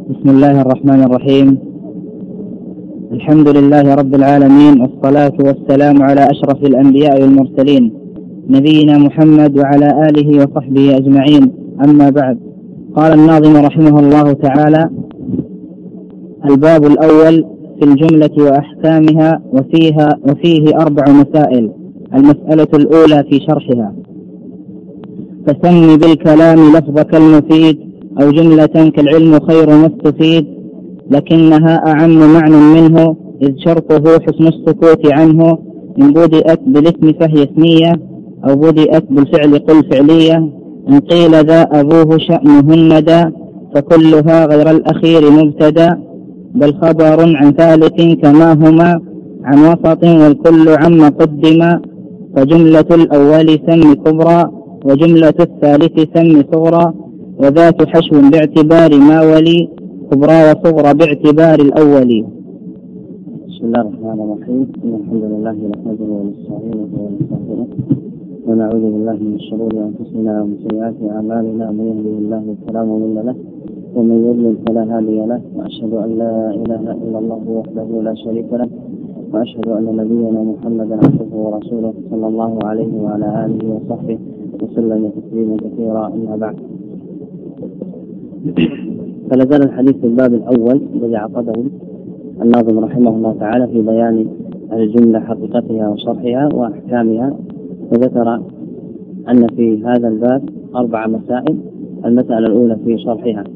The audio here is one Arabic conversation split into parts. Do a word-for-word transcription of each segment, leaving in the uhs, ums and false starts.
بسم الله الرحمن الرحيم. الحمد لله رب العالمين، والصلاة والسلام على أشرف الأنبياء والمرسلين نبينا محمد وعلى آله وصحبه أجمعين. أما بعد، قال الناظم رحمه الله تعالى: الباب الأول في الجملة وأحكامها، وفيها وفيه أربع مسائل. المسألة الأولى في شرحها: فسم بالكلام لفظك المفيد، أو جملة كالعلم خير ما استفيد، لكنها أعم معنى منه، إذ شرطه حسن السكوت عنه. إن بدأت بالاسم فهي اسمية، أو بدأت بالفعل قل فعلية. إن قيل ذا أبوه شأنه الندى، فكلها غير الأخير مبتدى، بل خبر عن ثالث كما هما عن وسط، والكل عما قدم. فجملة الأول سم كبرى، وجملة الثالث سم صغرى، وذات حشو باعتبار ما ولي، كبرى وصغرى باعتبار الأول. بسم الله الرحمن الرحيم. الحمد لله نحمده ونستعينه ونستغفره، ونعوذ بالله من شرور أنفسنا ومن سيئات أعمالنا. من يهده الله فلا مضل له، ومن يضلل فلا هادي له. وأشهد أن لا إله إلا الله وحده لا شريك له، وأشهد أن نبينا محمدا عبده ورسوله صلى الله عليه وعلى آله وصحبه وسلم تسليما كثيرا. أما بعد، فلا زال الحديث في الباب الأول الذي عقده الناظم رحمه الله تعالى في بيان الجملة حقيقتها وشرحها وأحكامها. وذكر أن في هذا الباب أربع مسائل. المسألة الأولى في شرحها،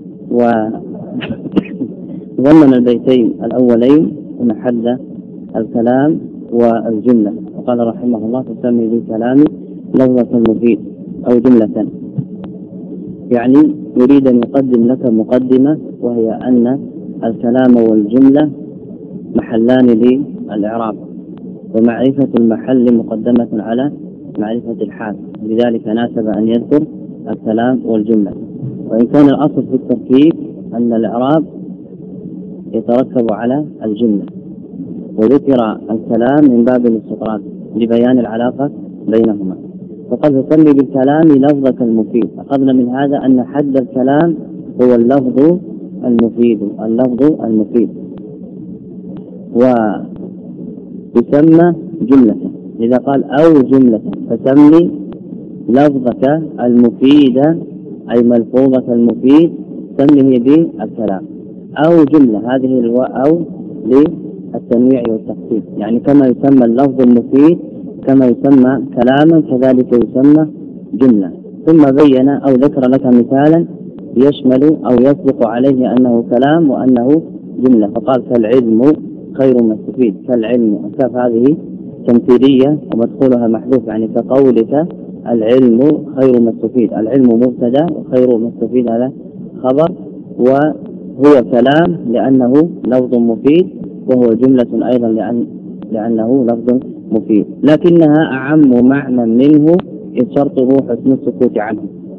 وضمن البيتين الأولين محل الكلام والجملة. وقال رحمه الله: تسمي بالكلام لفظة مفيد أو جملة، يعني يريد أن يقدم لك مقدمة، وهي أن الكلام والجملة محلان للإعراب، ومعرفة المحل مقدمة على معرفة الحال، لذلك ناسب أن يذكر الكلام والجملة. وإن كان الأصل في التركيب أن الإعراب يتركب على الجملة، وذكر الكلام من باب الاستطراد لبيان العلاقة بينهما. فقد تسمي بالكلام لفظك المفيد. أخذنا من هذا أن حد الكلام هو اللفظ المفيد، اللفظ المفيد، ويسمى جملة. إذا قال أو جملة فسمي لفظك المفيد، أي ملفوظة المفيد، سميه بالكلام. أو جملة، هذه الواو أو للتنويع والتخفيف، يعني كما يسمى اللفظ المفيد كما يسمى كلاما كذلك يسمى جملة. ثم بين أو ذكر لك مثالا يشمل أو يصدق عليه أنه كلام وأنه جملة، فقال: كالعلم خير ما استفيد. كالعلم، الكاف هذه تمثيلية ومدخولها محذوف، يعني كقولك العلم خير ما استفيد. العلم مبتدا وخير ما استفيد هذا خبر، وهو كلام لأنه لفظ مفيد، وهو جملة أيضا لأن لأنه لفظ مفيد، لكنها أعم معنى منه، إذ شرطه حسن السكوت عنه.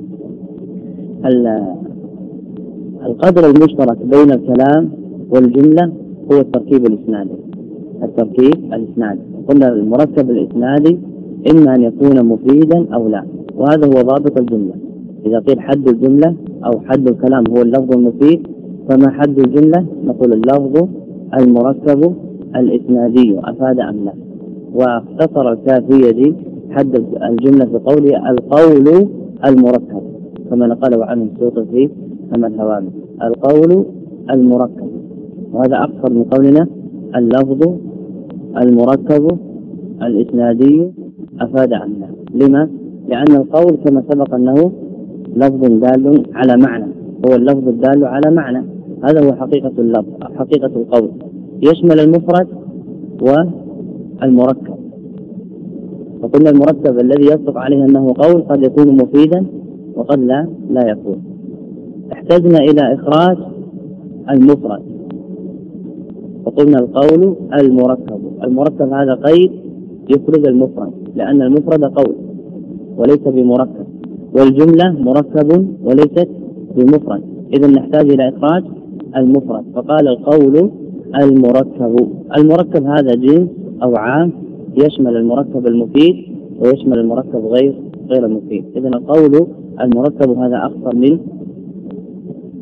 القدر المشترك بين الكلام والجملة هو التركيب الإسنادي. التركيب الإسنادي قلنا المركب الإسنادي إما أن يكون مفيدا أو لا، وهذا هو ضابط الجملة. إذا قيل حد الجملة أو حد الكلام هو اللفظ المفيد، فما حد الجملة؟ نقول اللفظ المركب الإسنادي، أفاد أم لا. واختصر الكافية دي حد الجملة بقوله القول المركب، كما نقله عنه السيوطي في أما الهوامش: القول المركب. وهذا أكثر من قولنا اللفظ المركب الإسنادي، أفاد أم لا. لما؟ لأن القول كما سبق أنه لفظ دال على معنى، هو اللفظ الدال على معنى، هذا هو حقيقة اللفظ، حقيقة القول، يشمل المفرد والمركب. فقلنا المركب الذي يصدق عليه أنه قول قد يكون مفيدا وقد لا لا يكون. احتجنا إلى إخراج المفرد، فقلنا القول المركب. المركب هذا قيد يخرج المفرد، لأن المفرد قول وليس بمركب، والجملة مركب وليست بمفرد، إذن نحتاج إلى إخراج المفرد. فقال القول المركب. المركب هذا جنس أو عام يشمل المركب المفيد ويشمل المركب غير غير المفيد. إذن القول المركب هذا أكثر من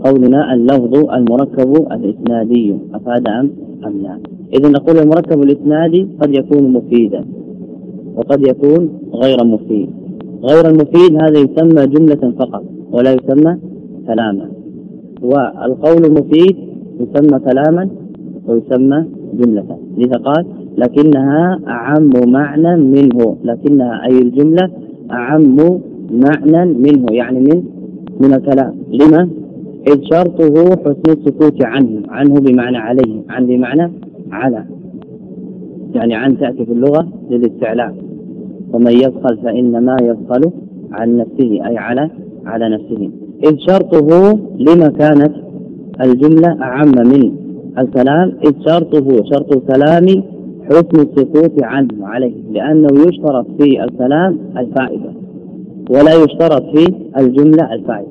قولنا اللفظ المركب الإسنادي أفاد أم أم لا. إذا نقول المركب الإسنادي قد يكون مفيدا وقد يكون غير مفيد. غير المفيد هذا يسمى جملة فقط ولا يسمى كلاما، والقول المفيد يسمى كلاما ويسمى جملة. لذا قال لكنها أعم معنى منه، لكنها أي الجملة أعم معنى منه، يعني من من الكلام. لما؟ إذ شرطه حسن السكوت عنه، عنه بمعنى عليه، عن بمعنى على، يعني عن تأتي في اللغة للاستعلاء، ومن يبخل فإنما يبخل عن نفسه أي على على نفسه. إذ شرطه لما كانت الجملة أعم من الكلام؟ إذ شرطه شرط الكلام حسن السكوت عنه عليه، لأنه يشترط في الكلام الفائدة ولا يشترط في الجملة الفائدة.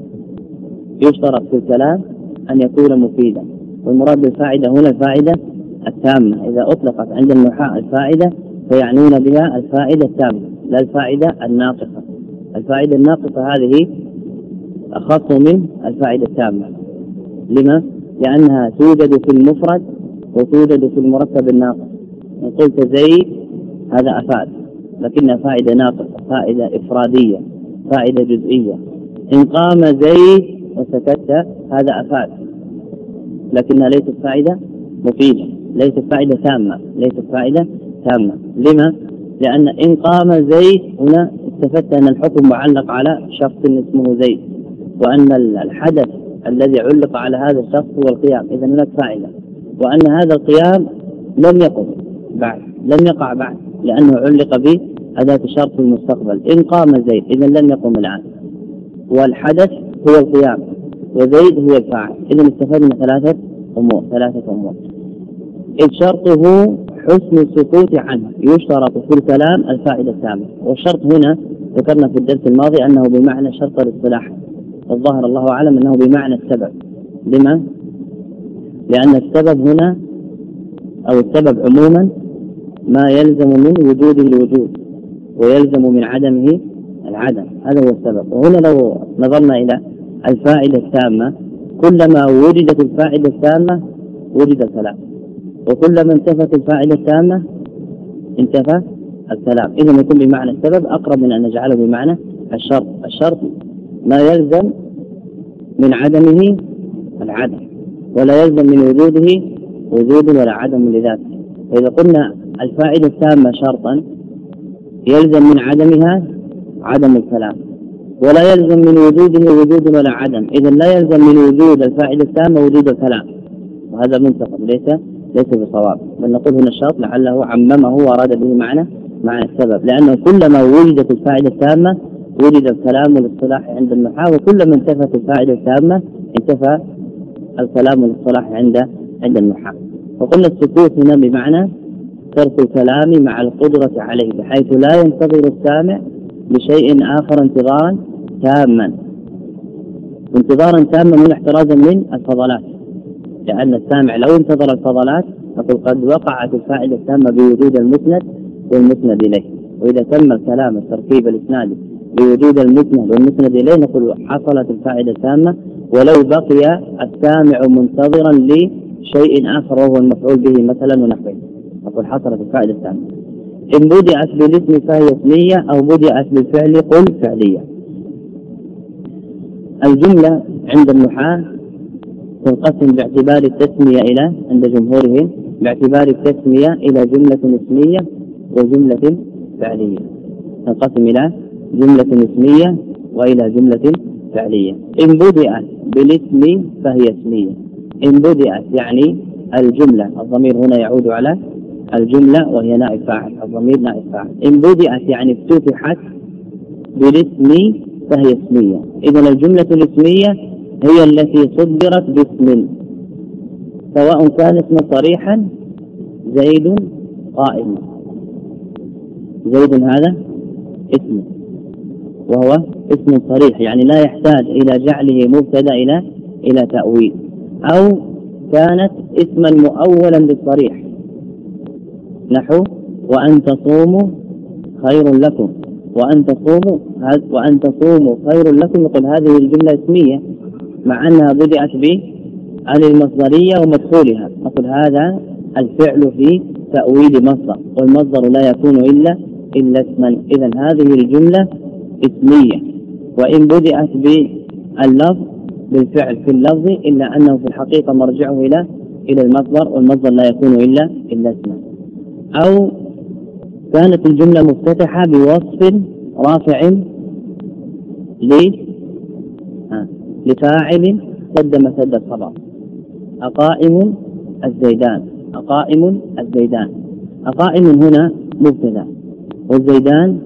يشترط في الكلام أن يكون مفيدا، والمراد بالفائدة هنا الفائدة التامة. إذا أطلقت عند النحاة الفائدة فيعنون بها الفائدة التامة لا الفائدة الناقصة. الفائدة الناقصة هذه أخص من الفائدة التامة. لما؟ لأنها توجد في المفرد وتوجد في المركب الناقص. إن قلت زيد هذا أفاد، لكنها فائدة ناقصة، فائدة إفرادية، فائدة جزئية. إن قام زيد وسكت هذا أفاد، لكنها ليست فائدة مفيدة، ليست فائدة تامة، ليست فائدة تامة. لما؟ لأن إن قام زيد هنا استفدت أن الحكم معلق على شخص اسمه زيد، وأن الحدث الذي علق على هذا الشخص هو القيام، إذن هناك فائدة. وأن هذا القيام لم يقم بعد، لم يقع بعد، لأنه علق بأداة الشرط في المستقبل. إن قام زيد إذن لم يقم الآن، والحدث هو القيام وزيد هو الفاعل. إذن استفدنا ثلاثة أمور ثلاثة أمور. إذ شرطه حسن السكوت عنه، يشترط في الكلام الفائدة التامة. والشرط هنا ذكرنا في الدرس الماضي أنه بمعنى شرط الاصطلاح، والظاهر الله أعلم أنه بمعنى السبب. لما؟ لأن السبب هنا أو السبب عموما ما يلزم من وجوده الوجود ويلزم من عدمه العدم، هذا هو السبب. وهنا لو نظرنا إلى الفائدة التامة، كلما وجدت الفائدة التامة وجد الكلام، وكلما انتفت الفائدة التامة انتفى الكلام. إذا يكون بمعنى السبب أقرب من أن نجعله بمعنى الشرط. الشرط ما يلزم من عدمه العدم، ولا يلزم من وجوده وجود ولا عدم لذاته. فإذا قلنا الفائدة التامة شرطا يلزم من عدمها عدم الكلام، ولا يلزم من وجوده وجود ولا عدم. إذا لا يلزم من وجود الفائدة التامة وجود الكلام، وهذا منتقد ليس ليس بصواب. بل نقول هنا الشرط لعله عممه وأراد به معنى معنى السبب، لأنه كلما وجدت الفائدة التامة وجد الكلام والاصطلاح عند النحاة، وكلما انتفت الفائدة التامة انتفى الكلام والاصطلاح عند عند النحاة. وقلنا السكوت هنا بمعنى ترك الكلام مع القدرة عليه، بحيث لا ينتظر السامع بشيء آخر انتظارا تاما، انتظارا تاما من احترازا من الفضلات. لأن السامع لو انتظر الفضلات فقد قد وقعت الفائدة التامة بوجود المسند والمسند إليه. وإذا تم الكلام التركيب الإسنادي بوجود المسند والمسند إليه نقول حصلت الفائدة التامة، ولو بقي السامع منتظرا لشيء آخر وهو المفعول به مثلا ونحوه نقول حصلت الفائدة التامة. إن بدأت بالاسم فهي اسمية، أو بدأت بالفعل قل فعلية. الجملة عند النحاة تنقسم باعتبار التسمية إلى عند جمهورهم باعتبار التسمية إلى جملة اسمية وجملة فعلية. تنقسم إلى جملة اسمية وإلى جملة فعلية. إن بدأت بالاسم فهي اسمية. إن بدأت يعني الجملة، الضمير هنا يعود على الجملة وهي نائب فاعل، الضمير نائب فاعل. إن بدأت يعني افتتحت بالاسم فهي اسمية. إذن الجملة الاسمية هي التي صدرت باسم، سواء كان اسم صريحا زيد قائم. زيد هذا اسم وهو اسم صريح، يعني لا يحتاج إلى جعله مبتدأ إلى إلى تأويل، أو كانت اسما مؤولا بالصريح نحو وأن تصوموا خير لكم، وأن تصوموا وأن تصوموا خير لكم، نقول هذه الجملة اسمية مع أنها بدأت بأل المصدرية ومدخولها، نقول هذا الفعل في تأويل مصدر، والمصدر لا يكون إلا إلا اسما، إذن هذه الجملة اسمية وإن بدأت باللفظ بالفعل في اللفظ، إلا أنه في الحقيقة مرجعه إلى إلى المصدر، والمصدر لا يكون إلا إلا اسما. أو كانت الجملة مفتتحة بوصف رافع لفاعل سد مسد الخبر، أقائم الزيدان، أقائم الزيدان. أقائم هنا مبتدأ، والزيدان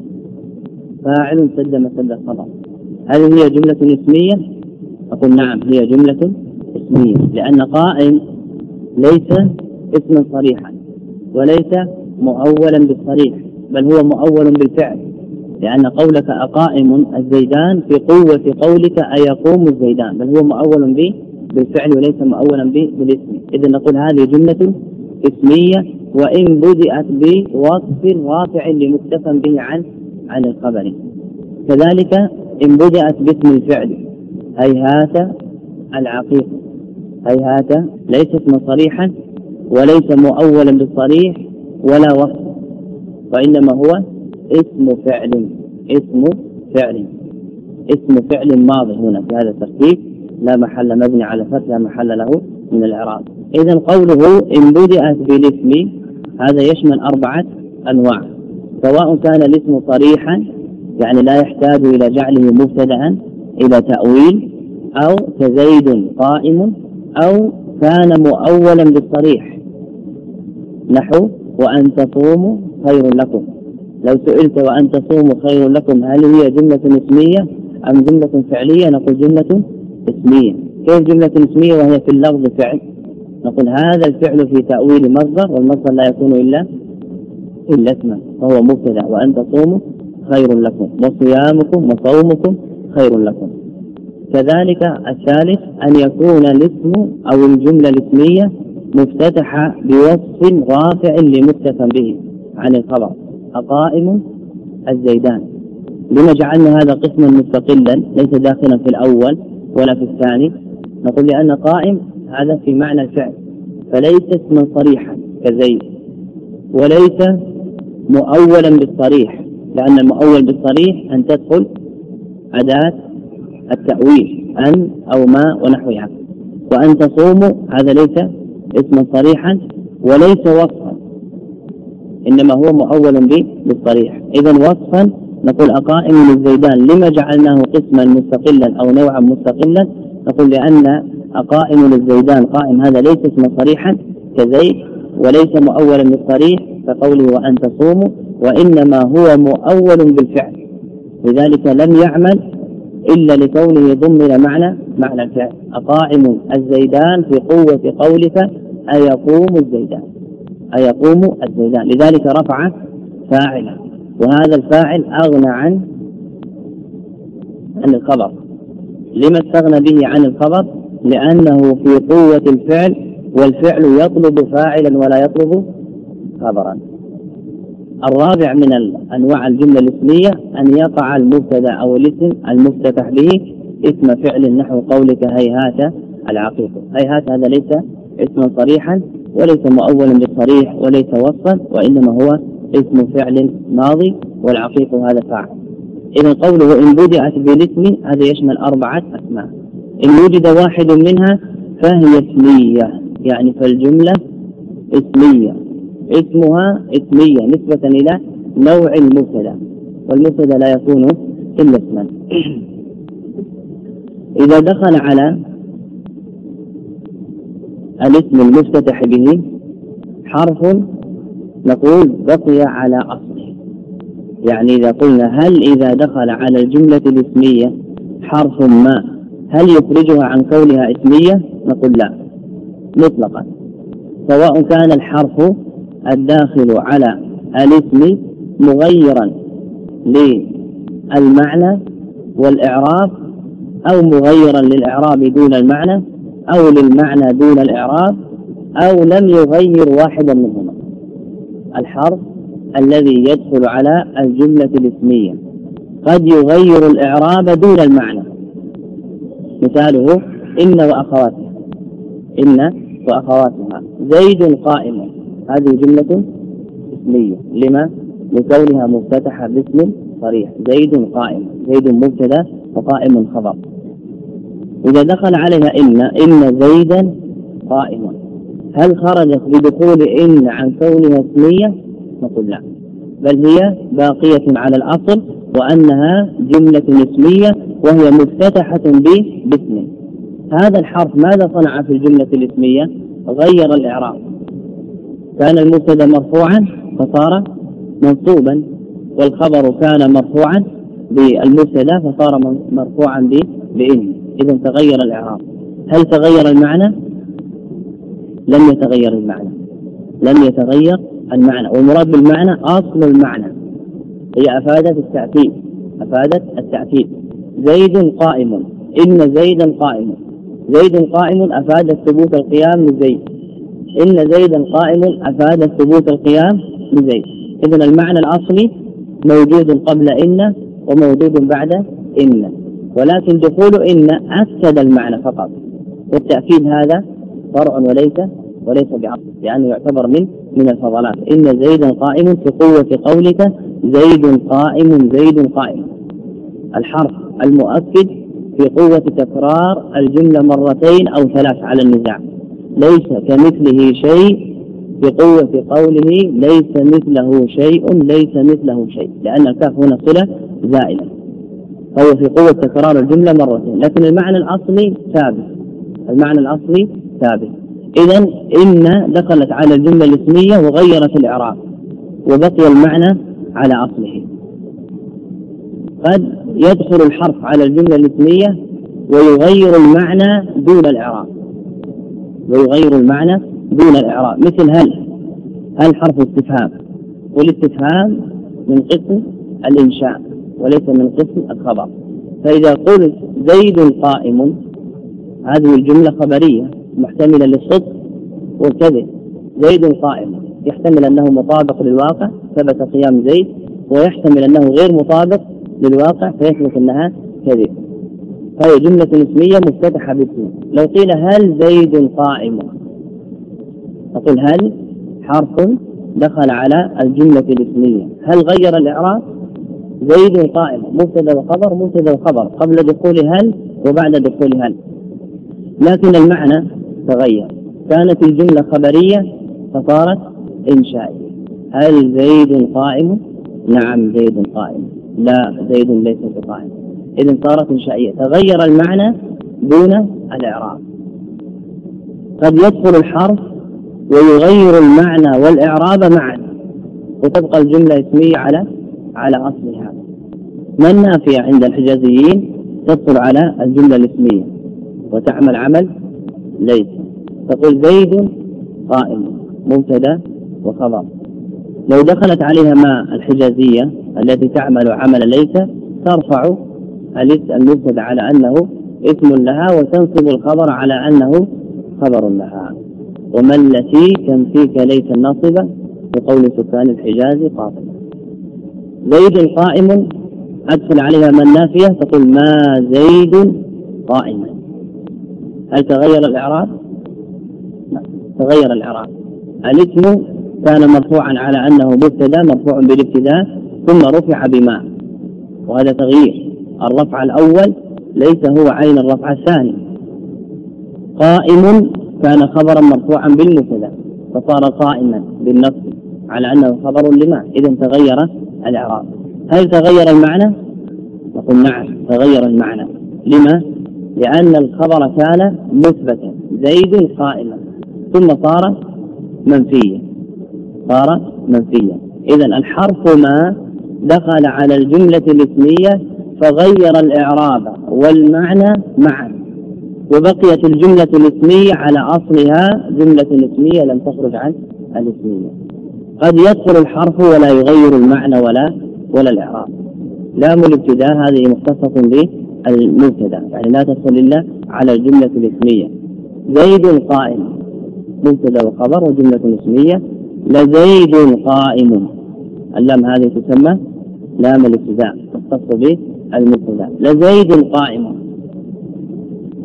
فاعل سد مسد الخبر. هل هي جملة اسمية؟ أقول نعم، هي جملة اسمية، لأن قائم ليس اسما صريحا وليس مؤولا بالصريح، بل هو مؤول بالفعل، لأن قولك أقائم الزيدان في قوة قولك أيقوم الزيدان، بل هو مؤول بالفعل وليس مؤولا بالاسم. إذن نقول هذه جملة اسمية وإن بدأت بوصف رافع لمكتفى به عن عن الخبر. كذلك إن بدأت باسم الفعل، هيهات العقيق، هيهات ليس اسما صريحا وليس مؤولا بالصريح ولا وصف، وإنما هو اسم فعل، اسم فعل اسم فعل ماضي هنا في هذا الترتيب، لا محل مبني على فتح لا محل له من الإعراب. إذن قوله إن بدأت بالاسم هذا يشمل أربعة أنواع، سواء كان الاسم صريحا يعني لا يحتاج إلى جعله مبتدأ إلى تأويل، أو كزيد قائم، أو كان مؤولا بالصريح نحو وأن تصوموا خير لكم. لو سئلت وأن تصوموا خير لكم هل هي جملة اسمية أم جملة فعلية؟ نقول جملة اسمية. كيف جملة اسمية وهي في اللفظ فعل؟ نقول هذا الفعل في تأويل مصدر، والمصدر لا يكون إلا إلا اسما، فهو مبتدأ وأن تصوموا خير لكم، وصيامكم وصومكم خير لكم. كذلك الثالث أن يكون الاسم أو الجملة الاسمية مفتتحة بوصف رافع لمكتفى به عن الخبر، أقائم الزيدان. لما جعلنا هذا قسما مستقلا ليس داخلا في الأول ولا في الثاني؟ نقول لأن قائم هذا في معنى الفعل فليس اسما صريحا كزيد، وليس مؤولا بالصريح، لأن المؤول بالصريح أن تدخل أداة التأويل أن أو ما ونحوها. وأن تصوموا هذا ليس اسما صريحا وليس وصفا، إنما هو مؤول به بالصريح. إذن وصفا نقول أقائم للزيدان. لما جعلناه قسما مستقلا أو نوعا مستقلا؟ نقول لأن أقائم للزيدان قائم هذا ليس اسما صريحا كزيد وليس مؤولا بالصريح كقوله وأن تصوموا، وإنما هو مؤول بالفعل، لذلك لم يعمل إلا لكونه ضمن معنى معنى الفعل. أقائم الزيدان في قوة قولك أيقوم الزيدان، أيقوم الزيدان، لذلك رفع فاعلا، وهذا الفاعل أغنى عن عن الخبر. لما استغنى به عن الخبر؟ لأنه في قوة الفعل، والفعل يطلب فاعلا ولا يطلب خبرا. الرابع من أنواع الجملة الاسمية أن يقع المبتدأ أو الاسم المفتتح به اسم فعل نحو قولك هيهات العقيق. هيهات هذا ليس اسما صريحا وليس مؤولا بالصريح وليس وصفا، وإنما هو اسم فعل ماضي، والعقيق هذا فاعل. إذن قوله إن بدأت بالاسم هذا يشمل أربعة أسماء، إن وجد واحد منها فهي اسمية، يعني فالجملة اسمية، اسمها اسمية نسبة إلى نوع المبتدأ، والمبتدأ لا يكون إلا اسما. إذا دخل على الاسم المفتتح به حرف نقول بقي على أصله، يعني إذا قلنا هل إذا دخل على الجملة الاسمية حرف ما هل يخرجها عن كونها اسمية؟ نقول لا مطلقا، سواء كان الحرف الداخل على الاسم مغيرا للمعنى والإعراب، أو مغيرا للإعراب دون المعنى، أو للمعنى دون الإعراب، أو لم يغير واحدا منهما. الحرف الذي يدخل على الجملة الاسمية قد يغير الإعراب دون المعنى، مثاله إن وأخواتها، إن وأخواتها، زيد قائم، هذه جملة اسمية. لما؟ لكونها مفتتحة باسم صريح، زيد قائم، زيد مبتدا وقائم خبر. إذا دخل عليها إن إن زيدا قائم، هل خرجت بدخول إن عن كونها اسمية؟ نقول لا، بل هي باقية على الأصل وأنها جملة اسمية وهي مفتتحة باسم. هذا الحرف ماذا صنع في الجملة الاسمية؟ غير الإعراب، كان المبتدا مرفوعا فصار منصوبا، والخبر كان مرفوعا بالمبتدا فصار مرفوعا بإن، إذا تغير الإعراب. هل تغير المعنى؟ لم يتغير المعنى، لم يتغير المعنى، والمراد بالمعنى أصل المعنى، هي أفادت التأكيد، أفادت التأكيد. زيد قائم، إن زيدا قائم، زيد قائم أفادت ثبوت القيام لزيد، إن زيدا قائم أفادت ثبوت القيام لزيد. إذن المعنى الأصلي موجود قبل إن وموجود بعد إن، ولكن دخول إن أكد المعنى فقط، والتأكيد هذا فرع وليس وليس بعصر، لأنه يعتبر من من الفضلات. إن زيدا قائم في قوة قولك زيد قائم، زيد قائم، الحرف المؤكد في قوة تكرار الجملة مرتين أو ثلاث على النزاع. ليس كمثله شيء بقوة قوله ليس مثله شيء، ليس مثله شيء، لأن الكاف هنا صلة زائلة، فهو في قوة تكرار الجملة مرتين، لكن المعنى الأصلي ثابت، المعنى الأصلي ثابت. إذن إن دخلت على الجملة الاسمية وغيرت الإعراب وبقي المعنى على أصله. قد يدخل الحرف على الجملة الاسمية ويغير المعنى دون الإعراب، ويغير المعنى دون الإعراب، مثل هل، هل حرف استفهام، والاستفهام من قسم الإنشاء وليس من قسم الخبر. فإذا قلت زيد قائم، هذه الجملة خبرية محتملة للصدق والكذب، زيد قائم يحتمل أنه مطابق للواقع ثبت قيام زيد، ويحتمل أنه غير مطابق للواقع فيثبت أنها كذب، فهي جملة اسمية مفتتحة باسم. لو قيل هل زيد قائم، أقول هل حرف دخل على الجملة الاسمية، هل غير الإعراب؟ زيد قائم مبتدا وخبر، مبتدا وخبر قبل دخول هل وبعد دخول هل، لكن المعنى تغير، كانت الجملة خبرية فصارت إنشائية. هل زيد قائم؟ نعم زيد قائم، لا زيد ليس بقائم، إذن صارت إنشائية، تغير المعنى دون الإعراب. قد يدخل الحرف ويغير المعنى والإعراب معا وتبقى الجملة اسمية على على أصلها. ما النافية عند الحجازيين؟ تدخل على الجملة الاسمية وتعمل عمل ليس، تقول زيد قائم مبتدا وخبر. لو دخلت عليها ما الحجازية التي تعمل عمل ليس ترفع المبتدا على أنه اسم لها وتنصب الخبر على أنه خبر لها. وما التي تنفيك ليس الناصبة بقول سكان الحجاز قاطبة. زيد قائم أدخل عليها ما النافية، تقول ما زيد قائما. هل تغير الإعراب؟ لا تغير الإعراب. الاسم كان مرفوعا على أنه مبتدا مرفوع بالابتداء ثم رفع بما، وهذا تغيير. الرفع الأول ليس هو عين الرفع الثاني. قائم كان خبرا مرفوعا بالمبتدا فصار قائما بالنصب على أنه خبر لما، إذن تغير الإعراب. هل تغير المعنى؟ نقول نعم تغير المعنى. لما؟ لأن الخبر كان مثبتا زيد قائما ثم صار منفيا، صار منفيا. إذن الحرف ما دخل على الجملة الاسمية فغير الإعراب والمعنى معا، وبقيت الجملة الاسمية على أصلها جملة اسمية لم تخرج عن الاسمية. قد يدخل الحرف ولا يغير المعنى ولا ولا الإعراب. لام الابتداء هذه مختصة بالمبتدا، يعني لا تدخل إلا على الجملة الاسمية. زيد قائم مبتدا وخبر وجملة اسمية. لزيد قائم، اللام هذه تسمى لام الابتداء تختص بالمبتدا. لزيد قائم.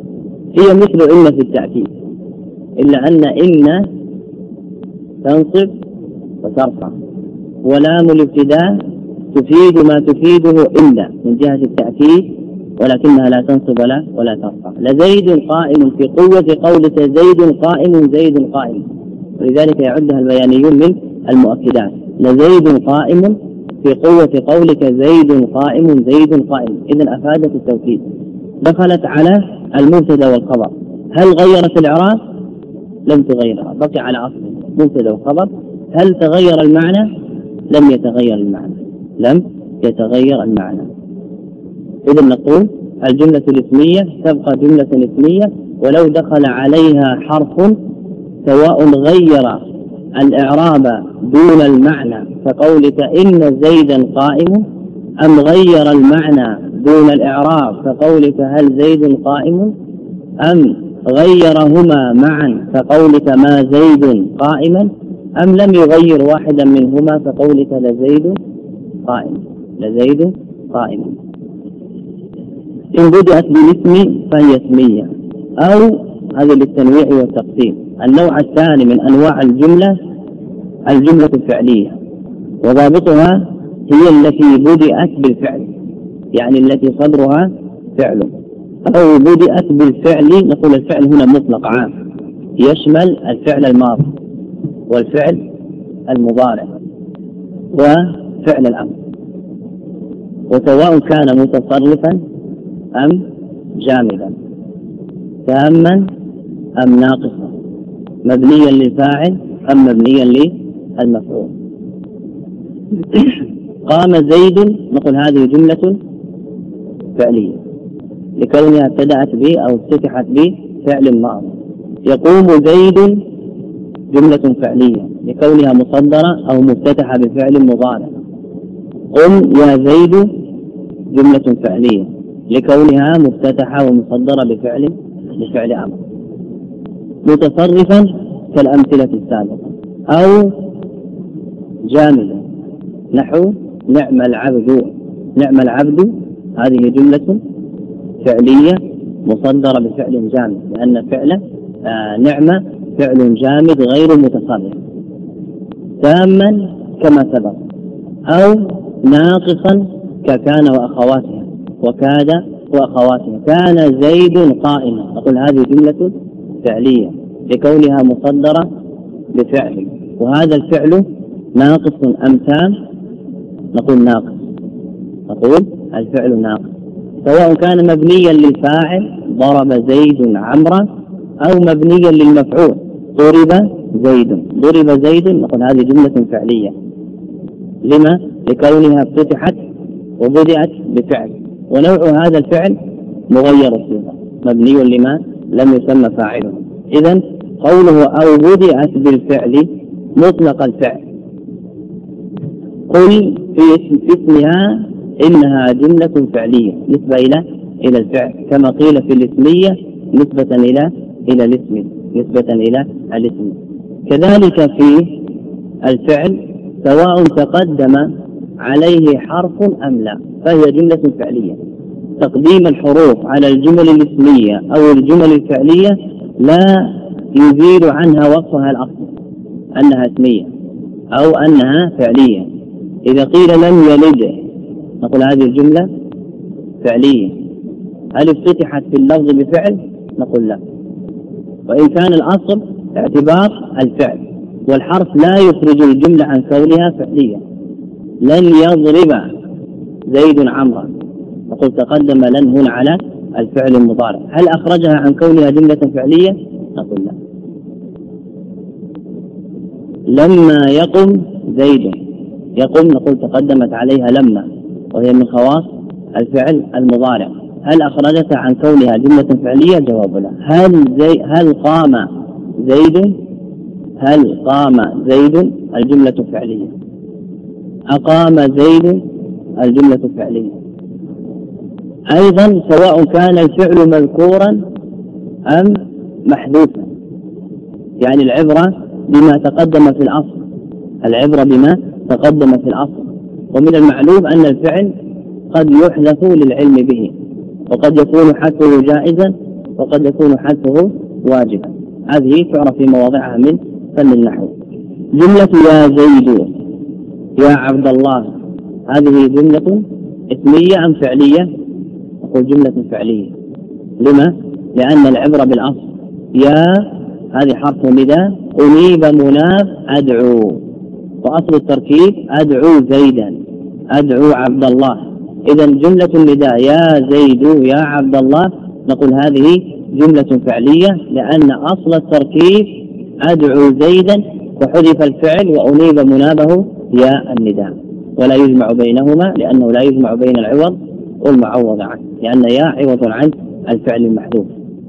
هي مثل إن في التأكيد، إلا أن إن تنصب وترفع، ولام الابتداء تفيد ما تفيده إلا من جهة التأكيد، ولكنها لا تنصب ولا ولا ترفع. لزيد قائم في قوة قولك زيد قائم زيد قائم، ولذلك يعدها البيانيون من المؤكدات. لزيد قائم في قوة قولك زيد قائم زيد قائم، إذن أفادت التوكيد. دخلت على المبتدا والخبر. هل غيرت الإعراب؟ لم تغيرها، بقي على أصله مبتدا وخبر. هل تغير المعنى؟ لم يتغير المعنى، لم يتغير المعنى. إذن نقول الجملة الاسمية تبقى جملة اسمية ولو دخل عليها حرف، سواء غير الإعراب دون المعنى كقولك إن زيدا قائم، أم غير المعنى دون الإعراب كقولك هل زيد قائم، أم غيرهما معا كقولك ما زيد قائما، أم لم يغير واحدا منهما كقولك لزيد قائم لزيد قائم. إن بدأت بالاسم فهي اسمية، أو هذا للتنويع والتقسيم. النوع الثاني من أنواع الجملة الجملة الفعلية، وضابطها هي التي بدأت بالفعل، يعني التي صدرها فعل، أو بدأت بالفعل. نقول الفعل هنا مطلق عام، يشمل الفعل الماضي والفعل المضارع وفعل الأمر، وسواء كان متصرفا أم جامدا، تاما أم ناقصا، مبنيا للفاعل أم مبنيا للمفعول. قام زيد، نقول هذه جملة فعلية لكونها ابتدأت به أو افتتحت به فعل ماضي. يقوم زيد جملة فعلية لكونها مصدرة أو مفتتحة بفعل مضارع. قم يا زيد جملة فعلية لكونها مفتتحة ومصدرة بفعل بفعل أمر. متصرفا كالأمثلة السابقة، أو جامدا نحو نعم العبد نعم العبد، هذه جملة فعلية مصدرة بفعل جامد، لأن فعل آه نعمة فعل جامد غير متصرف. تاما كما سبق، أو ناقصا ككان وأخواتها وكاد وأخواتها. كان زيد قائما، نقول هذه جملة فعلية لكونها مصدرة بفعل، وهذا الفعل ناقص أم تام؟ نقول ناقص، نقول الفعل ناقص، سواء كان مبنيا للفاعل ضرب زيد عمرا، أو مبنيا للمفعول ضرب زيد ضرب زيد، نقول هذه جملة فعلية. لما؟ لكونها افتتحت وبدأت بفعل، ونوع هذا الفعل مغير الصيغة مبني لما لم يسمى فاعله. إذن قوله أو بدأت بالفعل مطلق الفعل. قل في اسمها إنها جملة فعلية نسبة إلى إلى الفعل، كما قيل في الاسمية نسبة إلى إلى الاسم نسبة إلى الاسم. كذلك في الفعل سواء تقدم عليه حرف أم لا فهي جملة فعلية. تقديم الحروف على الجمل الاسمية أو الجمل الفعلية لا يزيل عنها وصفها الأصل أنها اسمية أو أنها فعلية. إذا قيل لم يلد، نقول هذه الجملة فعلية. هل افتتحت في اللفظ بفعل؟ نقول لا، وإن كان الأصل اعتبار الفعل، والحرف لا يخرج الجملة عن كونها فعلية. لن يضرب زيد عمرا، نقول تقدم لن هنا على الفعل المضارع. هل أخرجها عن كونها جملة فعلية؟ نقول لا. لما يقم زيد، يقم نقول تقدمت عليها لما، وهي من خواص الفعل المضارع. هل أخرجتها عن كونها جملة فعلية؟ جواب لا. هل زي هل قام زيد هل قام زيد الجملة فعلية. أقام زيد الجملة فعلية. أيضا سواء كان الفعل مذكورا أم محذوفا، يعني العبرة بما تقدم في الأصل، العبرة بما تقدم في الأصل. ومن المعلوم أن الفعل قد يحذف للعلم به، وقد يكون حذفه جائزا وقد يكون حذفه واجبا. هذه تعرف في مواضعها من فن النحو. جملة يا زيد يا عبد الله، هذه جملة اسمية أم فعلية؟ نقول جملة فعلية. لما؟ لأن العبرة بالأصل. يا هذه حرف نداء أنيب مناب أدعو، وأصل التركيب أدعو زيدا أدعو عبد الله. إذا جملة النداء يا زيد يا عبد الله نقول هذه جملة فعلية، لأن أصل التركيب أدعو زيدا وحذف الفعل وأنيب منابه يا النداء، ولا يجمع بينهما لأنه لا يجمع بين العوض والمعوض عنه، لأن يا عوض عن الفعل المحذوف.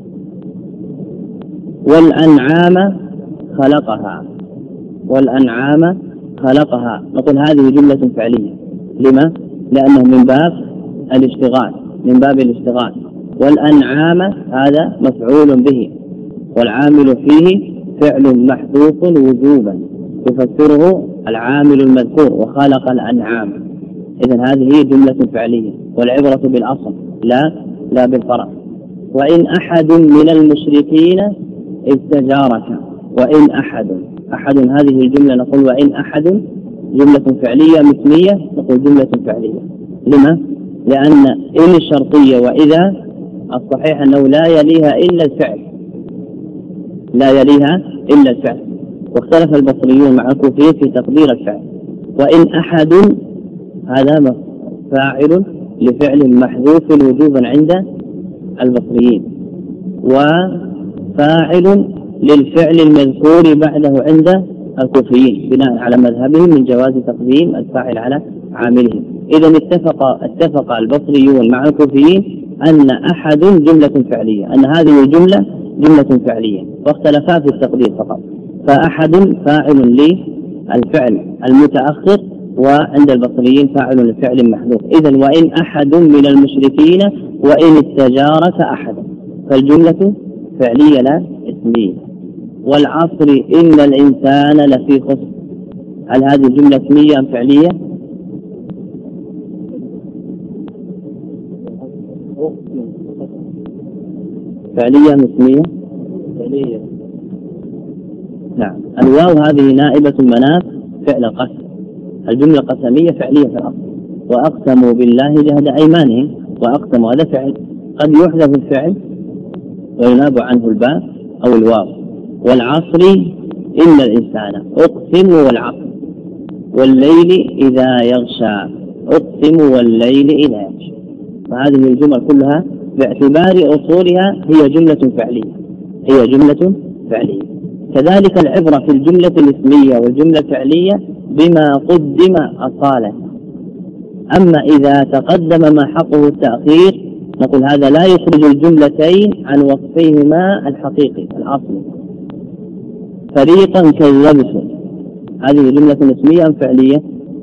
والأنعام خلقها، والأنعام خلقها نقول هذه جملة فعلية. لما؟ لأنه من باب الاشتغال، من باب الاشتغال. والأنعام هذا مفعول به، والعامل فيه فعل محذوف وجوبا يفسره العامل المذكور وخلق الأنعام. إذن هذه جملة فعلية، والعبرة بالأصل لا لا بالفرع. وإن أحد من المشركين استجارك، وإن أحد أحد هذه الجملة نقول وإن أحد جملة فعلية مثلية، نقول جملة فعلية. لما؟ لأن إن الشرطية وإذا الصحيح أنه لا يليها إلا الفعل، لا يليها إلا الفعل، واختلف البصريون مع الكوفيين في تقدير الفعل. وإن أحد هذا فاعل لفعل محذوف وجوبا عند البصريين، وفاعل للفعل المذكور بعده عند الكوفيين بناء على مذهبهم من جواز تقديم الفاعل على عاملهم. إذا اتفق اتفق البصريون مع الكوفيين أن أحد جملة فعلية، أن هذه الجملة جملة فعلية، واختلفا في التقدير فقط. فأحد فاعل للفعل المتأخر، وعند البصريين فاعل للفعل محذوف. إذن وإن أحد من المشركين وإن استجارك أحد، فالجملة فعلية لا اسمية. والعصر إن الإنسان لفي خسر، هل هذه الجملة اسمية أم فعلية؟ فعلية أم اسمية؟ فعلية. نعم. الواو هذه نائبة المناف فعل القسم، الجملة قسمية فعلية في الأصل. وأقسموا بالله جهد أيمانهم، وأقسموا هذا فعل قد يحذف الفعل ويناب عنه الباء أو الواو. والعصر إن الإنسان، أقسم والعصر، والليل إذا يغشى، أقسم والليل إذا يغشى. فهذه الجمل كلها باعتبار أصولها هي جملة فعلية، هي جملة فعلية. كذلك العبرة في الجملة الاسمية والجملة الفعلية بما قدم أصالة. أما إذا تقدم ما حقه التأخير نقول هذا لا يخرج الجملتين عن وصفهما الحقيقي الأصلي. فريقا كذبتم، هذه جملة اسمية أم فعلية؟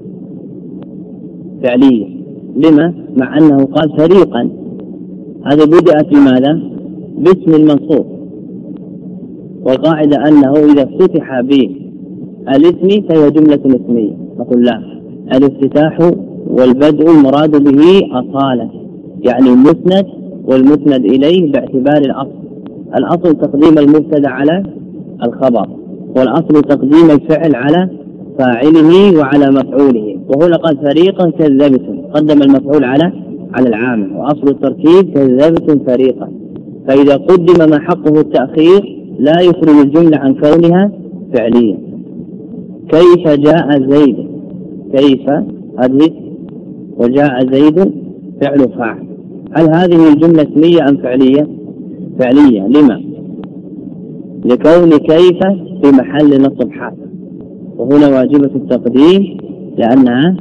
فعلية. لما؟ مع أنه قال فريقا، هذا بدأ في ماذا؟ باسم المنصوب، والقاعدة أنه إذا افتتح بالاسم فهي جملة اسمية. نقول لا، الافتتاح والبدء المراد به أصالة، يعني المسند والمسند إليه باعتبار الأصل. الأصل تقديم المبتدأ على الخبر، والأصل تقديم الفعل على فاعله وعلى مفعوله. وهنا قال فريقا كذبتم، قدم المفعول على على العامل، وأصل التركيب كذبتم فريقا. فإذا قدم ما حقه التأخير لا يخرج الجملة عن كونها فعلية. كيف جاء زيد، كيف هذه وجاء زيد فعل فاعل. هل هذه الجملة اسمية أم فعلية؟ فعلية. لما؟ لكون كيف في محل نصب حال، وهنا واجبة التقديم لأنها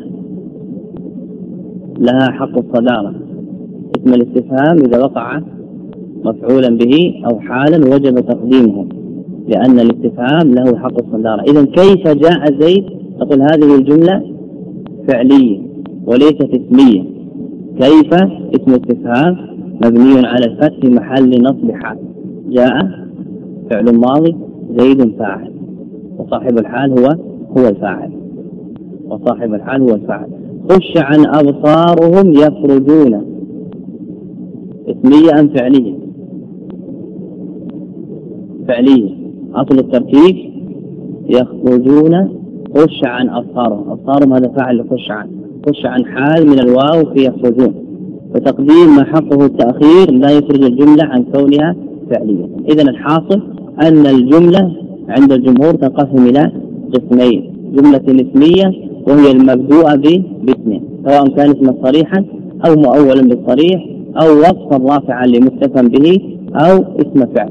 لها حق الصدارة. اسم الاستفهام إذا وقع مفعولا به أو حالا وجب تقديمه، لأن الاستفهام له حق الصدارة. إذن كيف جاء زيد نقول هذه الجملة فعلية وليست اسمية. كيف اسم استفهام مبني على الفتح في محل نصب حال، جاء فعل ماضي زيد فاعل، وصاحب الحال هو هو الفاعل، وصاحب الحال هو الفاعل. خش عن أبصارهم يخرجون، اسمية أم فعلية؟ فعلية. أصل التركيب يخرجون خش عن أبصارهم، أبصارهم هذا فاعل خش عن، خش عن حال من الواو في يخرجون، وتقديم ما حقه التأخير لا يخرج الجملة عن كونها فعلية. إذن الحاصل أن الجملة عند الجمهور تنقسم إلى قسمين: جملة اسمية وهي المبدوءة باسم، سواء كان اسما صريحا أو مؤولا بالصريح أو وصفا رافعا لمستفهم به أو اسم فعل.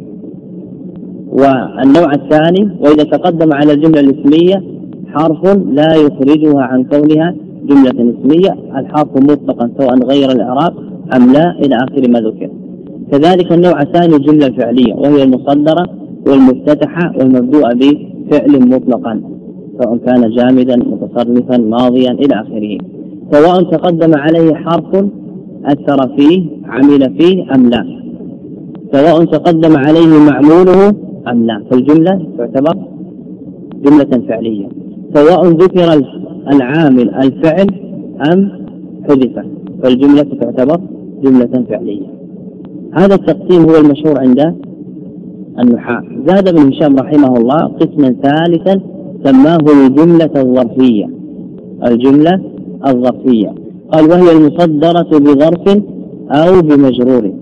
والنوع الثاني: وإذا تقدم على الجملة الاسمية حرف لا يخرجها عن كونها جملة اسمية، الحرف مطلقا سواء غير الإعراب أم لا إلى آخر ما ذكر. كذلك النوع الثاني الجملة الفعلية، وهي المصدرة والمفتتحة والمبدوءة بفعل مطلقا سواء كان جامدا متصرفا ماضيا إلى آخره، سواء تقدم عليه حرف أثر فيه عمل فيه أم لا، سواء تقدم عليه معموله أم لا، فالجملة تعتبر جملة فعلية، سواء ذكر العامل الفعل أم حذف فالجملة تعتبر جملة فعلية. هذا التقسيم هو المشهور عند النحاة. زاد ابن هشام رحمه الله قسما ثالثا سماه الجملة الظرفية. الجملة الظرفية قال: وهي المصدرة بظرف أو بمجرور.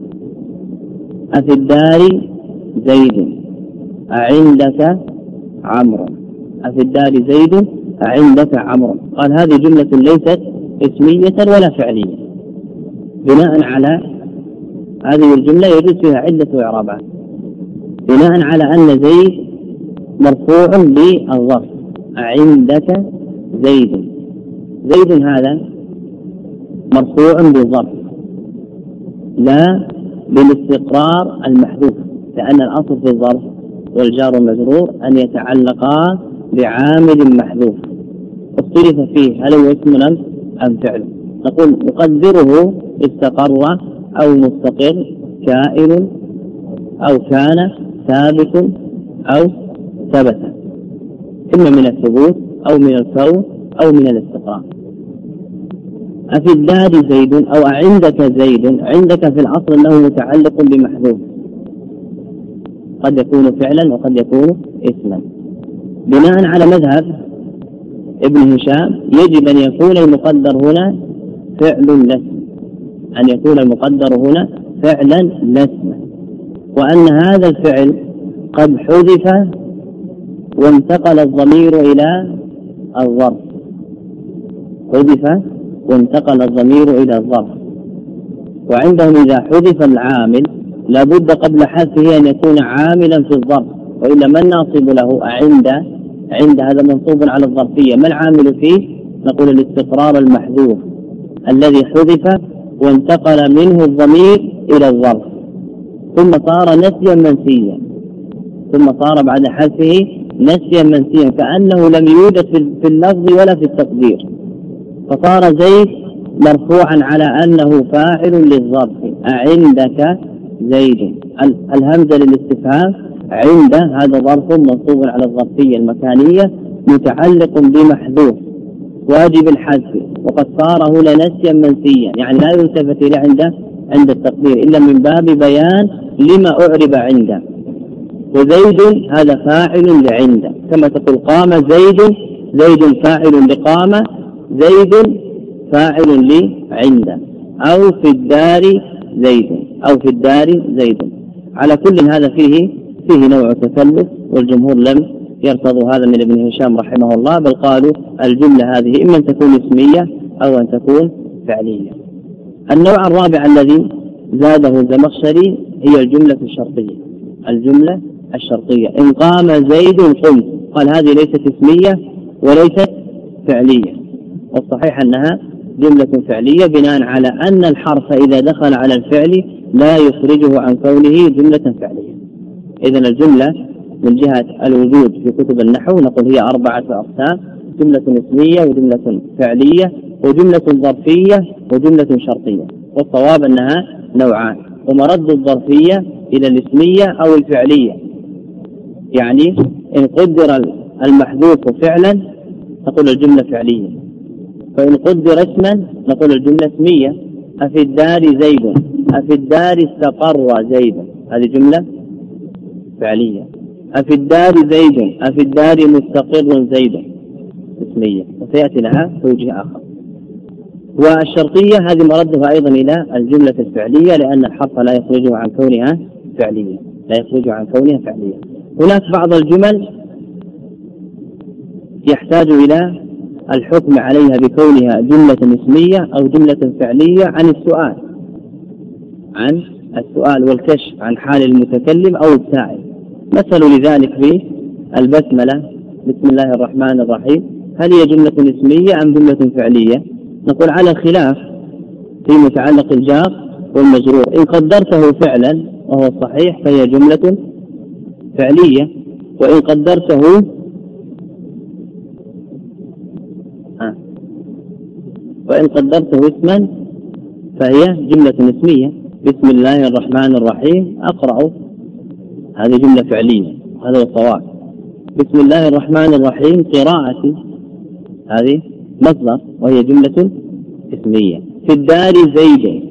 أفي الدار زيد أعندك عمرو، أفي الدار زيد أعندك عمرو. قال: هذه جملة ليست اسمية ولا فعلية. بناء على هذه الجملة يجوز فيها عدة إعرابات، بناء على أن زيد مرفوع بالظرف، أعندك زيد، زيد هذا مرفوع بالظرف لا بالاستقرار المحذوف، لأن الأصل في الظرف والجار والمجرور أن يتعلقا بعامل محذوف، اختلف فيه هل هو اسم أم فعل. نقول نقدره استقر أو مستقر، كائن أو كان، ثابت أو ثبت، إما من الثبوت أو من الكون أو من الاستقرار. أفي الدار زيد أو أعندك زيد، عندك في الأصل أنه متعلق بمحذوف، قد يكون فعلا وقد يكون اسما. بناء على مذهب ابن هشام يجب أن يكون المقدر هنا فعل لاسم، أن يكون المقدر هنا فعلا لاسم، وأن هذا الفعل قد حذف وانتقل الضمير إلى الظرف، حذف وانتقل الضمير إلى الظرف. وعندهم إذا حذف العامل لابد قبل حذفه أن يكون عاملا في الظرف، وإلا ما الناصب له؟ أعند، عند هذا منصوب على الظرفية، ما العامل فيه؟ نقول الاستقرار المحذوف الذي حذف وانتقل منه الضمير إلى الظرف، ثم صار نسيا منسيا، ثم صار بعد حذفه نسيا منسيا كأنه لم يوجد في اللفظ ولا في التقدير، فصار زيد مرفوعا على أنه فاعل للظرف. أعندك زيد، الهمزة للاستفهام، عند هذا ظرف منصوب على الظرفية المكانية متعلق بمحذوف واجب الحذف، وقد صار هنا نسيا منسيا، يعني لا يلتفت إلى عند عند التقدير إلا من باب بيان لما أعرب عنده. وزيد هذا فاعل لعند، كما تقول قام زيد، زيد فاعل لقام، زيد فاعل لعند، أو في الدار زيد، أو في الدار زيد. على كل هذا فيه فيه نوع تثلث، والجمهور لم يرتضوا هذا من ابن هشام رحمه الله، بل قالوا الجملة هذه إما أن تكون اسمية أو أن تكون فعلية. النوع الرابع الذي زاده الزمخشري هي الجملة الشرطية. الجملة الشرطية: إن قام زيد قمت. قال هذه ليست اسمية وليست فعلية، والصحيح أنها جملة فعلية بناء على أن الحرف إذا دخل على الفعل لا يخرجه عن كونه جملة فعلية. إذن الجملة من جهة الوجود في كتب النحو نقول هي أربعة أقسام: جملة اسمية وجملة فعلية وجملة ظرفية وجملة شرطية، والصواب أنها نوعان، ومرد الظرفية إلى الاسمية أو الفعلية، يعني إن قدر المحذوف فعلا نقول الجملة فعلية، فإن قدر اسما نقول الجملة اسمية. أفي الدار زيد، أفي الدار استقر زيد، هذه جملة فعلية. أفي الدار زيد، أفي الدار مستقر زيد اسمية، وسيأتي لها توجيه آخر. والشرطية هذه مردها أيضا إلى الجملة الفعلية، لأن الحرف لا يخرج عن كونها فعلية، لا يخرج عن كونها فعلية. هناك بعض الجمل يحتاج إلى الحكم عليها بكونها جملة اسمية أو جملة فعلية عن السؤال، عن السؤال والكشف عن حال المتكلم أو السائل. مثل لذلك في البسملة، بسم الله الرحمن الرحيم، هل هي جملة اسمية أم جملة فعلية؟ نقول على الخلاف في متعلق الجار والمجرور. إن قدرته فعلا وهو الصحيح فهي جملة فعلية، وإن قدرته آه. وإن قدرته اسما فهي جملة اسمية. بسم الله الرحمن الرحيم أقرأ، هذه جملة فعلية، هذا هو الصواب. بسم الله الرحمن الرحيم قراءتي، هذه مصدر وهي جملة اسمية. في الدار زيد،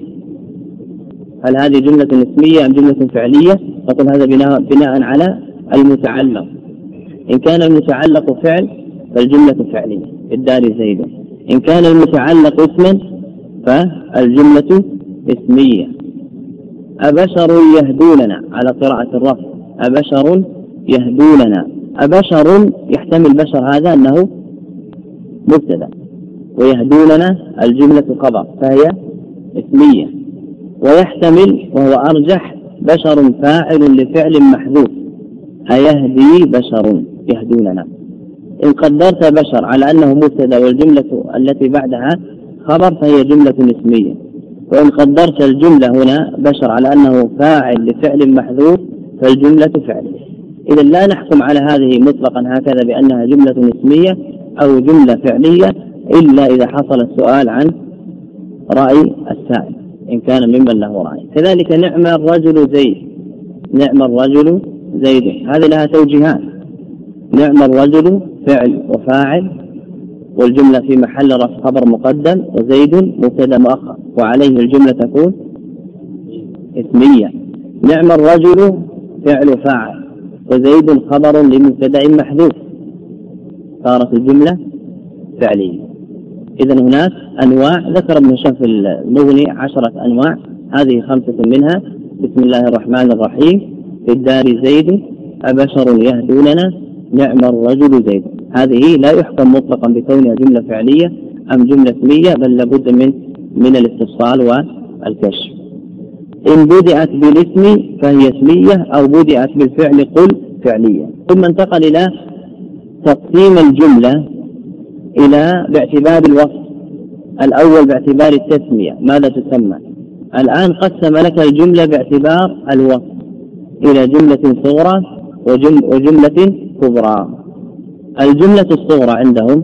هل هذه جملة اسمية أم جملة فعلية؟ نقول هذا بناء, بناء على المتعلق. إن كان المتعلق فعل فالجملة فعلية، في الدار زيد. إن كان المتعلق اسما فالجملة اسمية. أبشر يهدوننا، على قراءة الرفع، أبشر يهدوننا. أبشر يحتمل بشر هذا أنه مبتدأ، ويهدوننا الجملة خبر فهي اسمية. ويحتمل وهو أرجح بشر فاعل لفعل محذوف، أيهدي بشر يهدوننا. إن قدرت بشر على أنه مبتدأ والجملة التي بعدها خبر فهي جملة اسمية. وإن قدرت الجملة هنا بشر على أنه فاعل لفعل محذوف فالجملة فعلية. إذا لا نحكم على هذه مطلقا هكذا بأنها جملة اسمية أو جملة فعلية إلا إذا حصل السؤال عن رأي السائل، إن كان ممن له رأي. كذلك نعم الرجل زيد، نعم الرجل زيد، هذه لها توجيهان. نعم الرجل فعل وفاعل، والجملة في محل رفع خبر مقدم، وزيد مبتدا مؤخر، وعليه الجملة تكون اسمية. نعم الرجل فعل وفاعل، وزيد خبر لمبتدا محذوف، صارت الجملة فعلية. إذن هناك أنواع ذكر ابن هشام في المغني عشرة أنواع، هذه خمسة منها. بسم الله الرحمن الرحيم، في الدار زيد، أبشر يهدوننا، نعم الرجل زيد. هذه لا يحكم مطلقا بكونها جملة فعلية أم جملة اسمية، بل لابد من من الاستفصال والكشف. إن بدأت بالاسم فهي اسمية، أو بدأت بالفعل قل فعلية. ثم انتقل إلى تقسيم الجملة إلى باعتبار الوصف. الأول باعتبار التسمية، ماذا تسمى؟ الآن قسم لك الجملة باعتبار الوصف إلى جملة صغرى وجملة كبرى. الجملة الصغرى عندهم،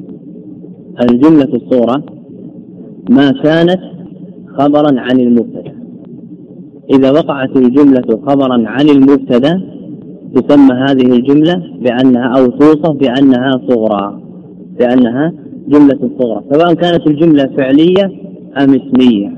الجملة الصغرى ما كانت خبرا عن المبتدا. إذا وقعت الجملة خبرا عن المبتدا تسمى هذه الجملة بأنها أو توصف بأنها صغرى، بأنها جملة صغرى، سواء كانت الجملة فعلية أم اسمية.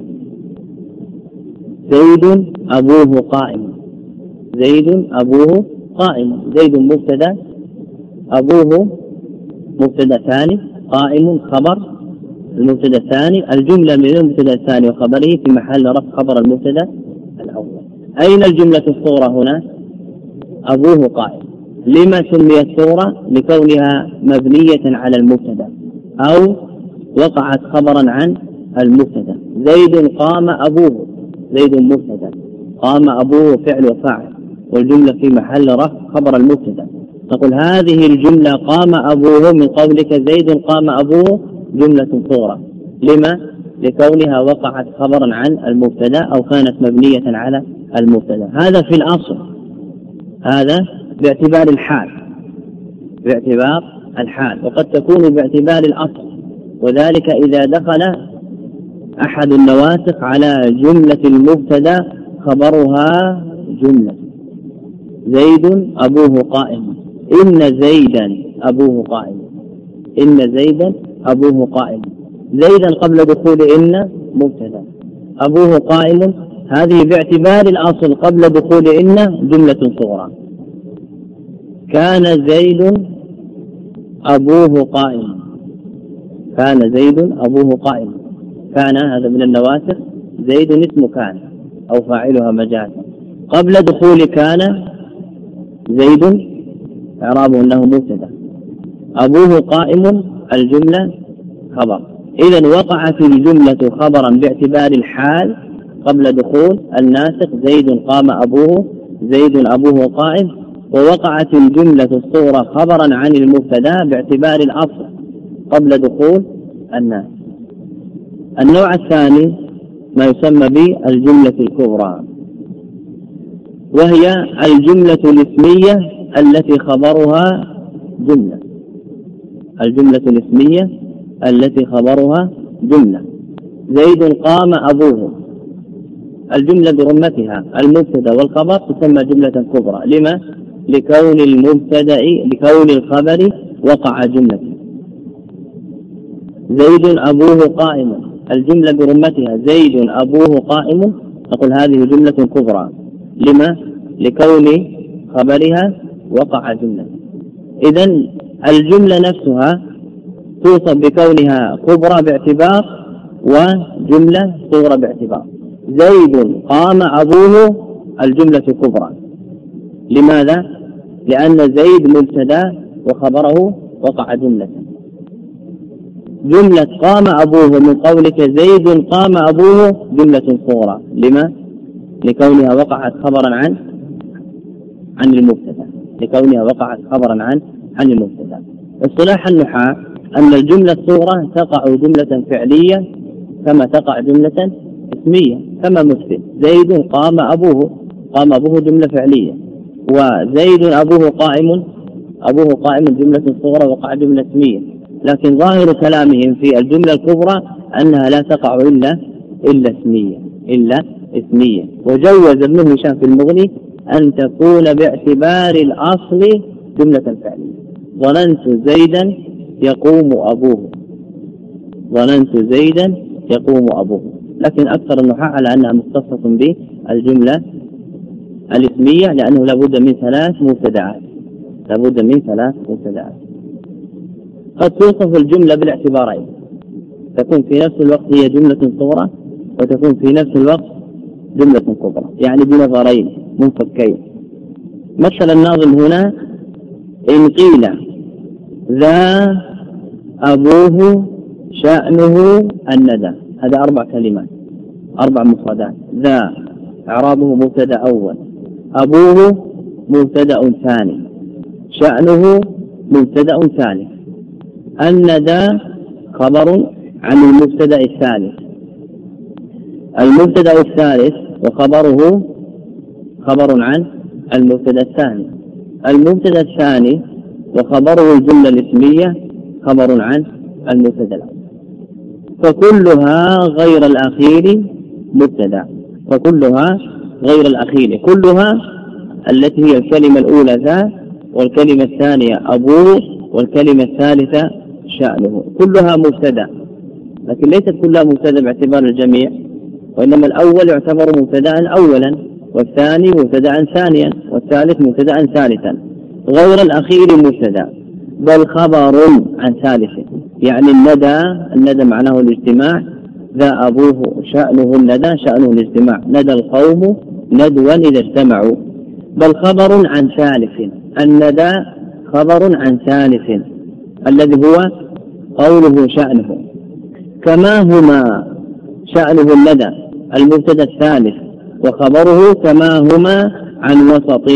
زيد أبوه قائم، زيد أبوه قائم، زيد مبتدا، أبوه مبتدا ثاني، قائم خبر المبتدا الثاني. الجملة من المبتدا الثاني وخبره في محل رفع خبر المبتدا الأول. أين الجملة الصغرى هنا؟ أبوه قائم. لما سميت صغرى؟ لكونها مبنية على المبتدا أو وقعت خبرا عن المبتدا. زيد قام أبوه، زيد مبتدا، قام أبوه فعل وفاعل، والجملة في محل رفع خبر المبتدا. تقول هذه الجملة قام أبوه من قولك زيد قام أبوه جملة صغرى. لما؟ لكونها وقعت خبرا عن المبتدا أو كانت مبنية على المبتدا. هذا في الأصل، هذا باعتبار الحال، باعتبار الحال، وقد تكون باعتبار الأصل، وذلك إذا دخل أحد النواسخ على جملة المبتدا خبرها جملة. زيد أبوه قائم، إن زيدا أبوه قائم، إن زيدا أبوه قائم. زيدا قبل دخول إن مبتدا، أبوه قائم، هذه باعتبار الأصل قبل دخول إن جملة صغرى. كان زيد أبوه قائما، كان زيد أبوه قائما. كان هذا من النواسخ، زيد اسم كان أو فاعلها مجازا. قبل دخول كان زيد إعرابه أنه مبتدأ، أبوه قائم الجملة خبر. إذن وقعت الجملة خبرا باعتبار الحال قبل دخول الناسخ، زيد قام أبوه، زيد أبوه قائم. ووقعت الجملة الصورة خبرا عن المبتدأ باعتبار الأصل قبل دخول الناسخ. النوع الثاني ما يسمى بالجملة الكبرى، وهي الجملة الاسمية التي خبرها جملة، الجملة الاسمية التي خبرها جملة. زيد قام أبوه، الجملة برمتها المبتدأ والخبر تسمى جملة كبرى. لما؟ لكون المبتدأ لكون الخبر وقع جملة. زيد أبوه قائم، الجملة برمتها زيد أبوه قائم، نقول هذه جملة كبرى. لما؟ لكون خبرها وقع جملة. إذن الجملة نفسها توصف بكونها كبرى باعتبار وجملة صغرى باعتبار. زيد قام أبوه الجملة كبرى. لماذا؟ لأن زيد مبتدأ وخبره وقع جملة. جملة قام أبوه من قولك زيد قام أبوه جملة صغرى. لما؟ لكونها وقعت خبرا عن عن المبتدأ، لكونها وقعت خبرا عن عن المبتدأ. اصطلاح النحاة أن الجملة الصغرى تقع جملة فعلية كما تقع جملة اسمية، كما مثل زيد قام أبوه، قام أبوه جملة فعلية، وزيد أبوه قائم، أبوه قائم جملة صغرى وقع جملة اسمية. لكن ظاهر كلامهم في الجملة الكبرى أنها لا تقع إلا إلا اسمية إلا اسمية. وجوز ابن هشام في المغني أن تكون باعتبار الأصل جملة فعلية. ظننت زيدا يقوم أبوه، ظننت زيدا يقوم أبوه. لكن أكثر النحاة على أنها مختصة بالجملة الاسمية، لأنه لابد من ثلاث مبتدعات، لابد من ثلاث مبتدعات. قد توصف الجملة بالاعتبارين، تكون في نفس الوقت هي جملة صغرى وتكون في نفس الوقت جملة كبرى، يعني بنظرين منفكين. مثل الناظم هنا إن قيل ذا أبوه شأنه الندى، هذا أربع كلمات، أربع مفردات. ذا إعرابه مبتدأ أول، أبوه مبتدأ ثاني، شأنه مبتدأ ثالث. الندى خبر عن المبتدأ الثالث، المبتدأ الثالث وخبره خبر عن المبتدأ الثاني، المبتدأ الثاني وخبره الجملة الاسمية خبر عن المبتدأ الأول. فكلها غير الأخير مبتدأ، فكلها غير الأخير، كلها التي هي الكلمة الأولى ذا، والكلمة الثانية أبوه، والكلمة الثالثة شأنه، كلها مبتدأ. لكن ليست كلها مبتدأ باعتبار الجميع، وإنما الأول يعتبر مبتدأ أولا، والثاني مبتدأ ثانيا، والثالث مبتدأ ثالثا. غير الأخير مبتدأ بل خبر عن ثالث، يعني الندى، الندى معناه الاجتماع، ذا أبوه شأنه الندى، شأنه الاجتماع، ندى القوم ندوا إذا اجتمعوا. بل خبر عن ثالث، الندى خبر عن ثالث الذي هو قوله شأنه. كما هما شأنه الندى المبتدأ الثالث وخبره كما هما عن وسط،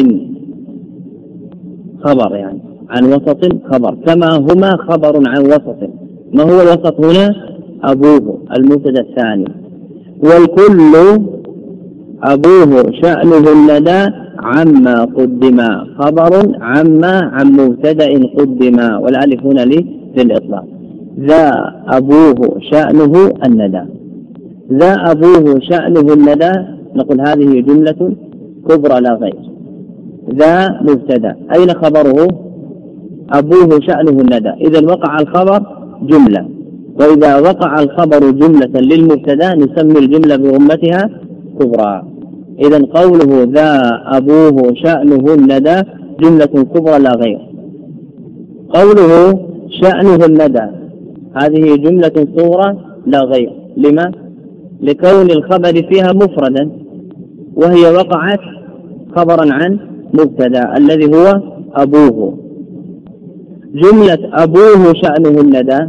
خبر يعني عن وسط خبر، كما هما خبر عن وسط. ما هو الوسط هنا؟ أبوه المبتدأ الثاني. والكل أبوه شأنه الندى عما قدم، خبر عما عن مبتدأ قدم، والألف هنا للإطلاق. ذا أبوه شأنه الندى، ذا أبوه شأنه الندى، نقول هذه جملة كبرى لا غير. ذا مبتدأ، أين خبره؟ أبوه شأنه الندى. إذا وقع الخبر جملة، وإذا وقع الخبر جملة للمبتدأ نسمي الجملة برمتها كبرى. إذا قوله ذا أبوه شأنه الندى جملة كبرى لا غير. قوله شأنه الندى هذه جملة صغرى لا غير. لما؟ لكون الخبر فيها مفردا، وهي وقعت خبرا عن مبتدا الذي هو أبوه. جملة أبوه شأنه الندى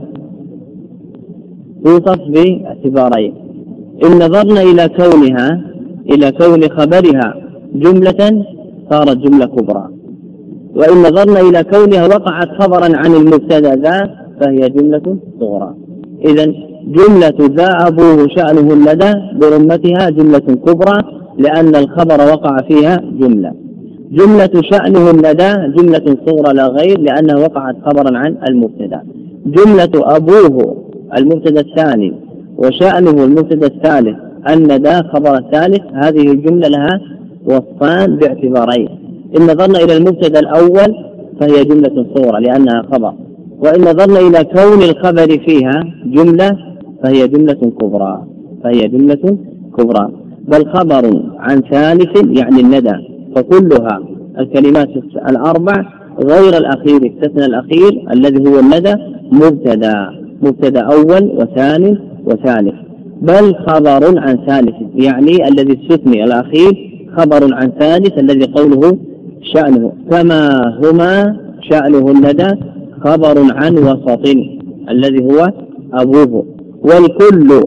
توصف باعتبارين: إن نظرنا إلى كونها إلى كون خبرها جملة صارت جملة كبرى، وإن نظرنا إلى كونها وقعت خبرا عن المبتدا ذا فهي جملة صغرى. إذن جملة ذا أبوه شأنه الندى برمتها جملة كبرى لأن الخبر وقع فيها جملة. جملة شأنه الندى جملة صغرى لا غير لأنها وقعت خبرا عن المبتدا. جملة أبوه المبتدا الثاني وشأنه المبتدا الثالث الندى خبر الثالث، هذه الجملة لها وصفان باعتبارين: إن نظرنا إلى المبتدا الأول فهي جملة صغرى لأنها خبر، وإن نظرنا إلى كون الخبر فيها جملة فهي جملة كبرى فهي جملة كبرى بل خبر عن ثالث يعني الندى. فكلها الكلمات الأربع غير الأخير استثنى الأخير الذي هو الندى مبتدا مبتدا أول وثاني وثالث، بل خبر عن ثالث يعني الذي استثني الأخير خبر عن ثالث الذي قوله شأنه، كما هما شأنه الندى خبر عن وسط الذي هو أبوه، والكل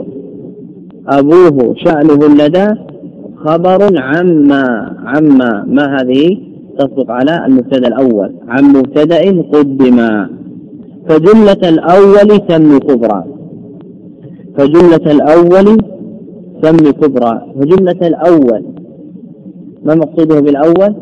أبوه شأنه الندى خبر عما عما ما هذه تصدق على المبتدا الأول عن مبتدا قدما. فجملة الأول سمي كبرى فجملة الأول سمي كبرى فجملة الأول ما مقصوده بالأول؟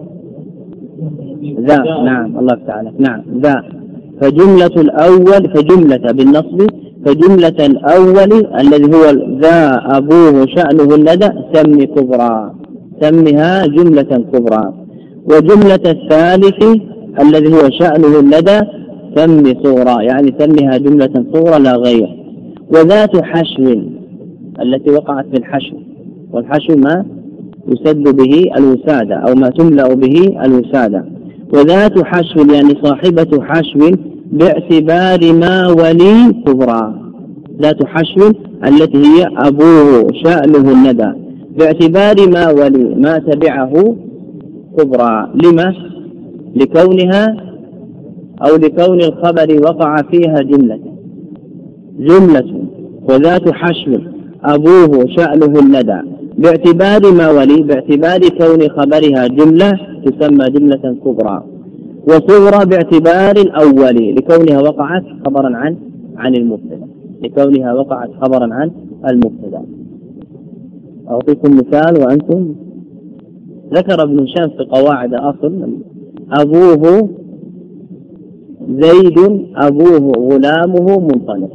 ذا. نعم الله تعالى. نعم ذا. فجملة الأول فجملة بالنصب فجملة الأول الذي هو ذا أبوه شأنه الندى سمي كبرى سمها جملة كبرى. وجملة الثالث الذي هو شأنه الندى سمي صغرى يعني سمها جملة صغرى لا غير. وذات حشو التي وقعت في الحشو، والحشو ما يسد به الوسادة أو ما تملأ به الوسادة. وذات حشو يعني صاحبة حشو باعتبار ما ولي كبرى. ذات حشو التي هي أبوه شأنه الندى باعتبار ما ولي ما تبعه كبرى. لما؟ لكونها أو لكون الخبر وقع فيها جملة جملة وذات حشو أبوه شأنه الندى باعتبار ما ولي باعتبار كون خبرها جملة تسمى جملة كبرى. وصغرى باعتبار الأول لكونها وقعت خبرا عن عن المبتدا لكونها وقعت خبرا عن المبتدا. أعطيكم مثال وأنتم. ذكر ابن هشام في قواعد أصل: أبوه زيد أبوه غلامه منطلق.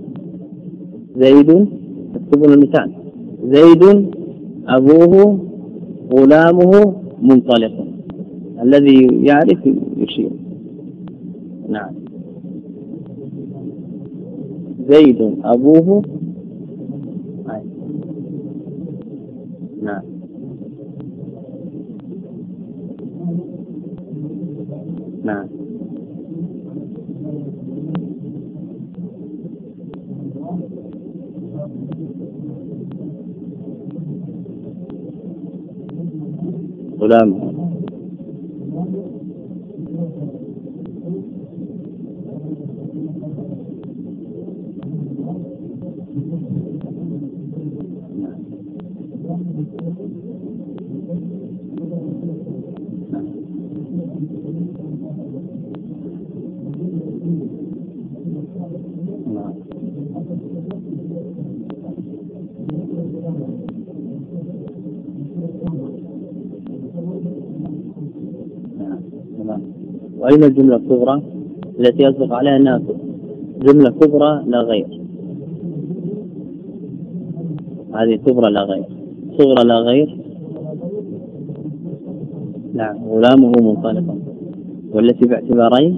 زيد اكتبوا المثال: زيد أبوه غلامه منطلق. الذي يعرف يشير. نعم زيد أبوه نعم نعم غلام وأين الجملة الكبرى التي يصدق عليها الناس؟ جملة كبرى لا غير. هذه كبرى لا غير. صغرى لا غير. نعم غلامه منطلقا. والتي باعتبارين: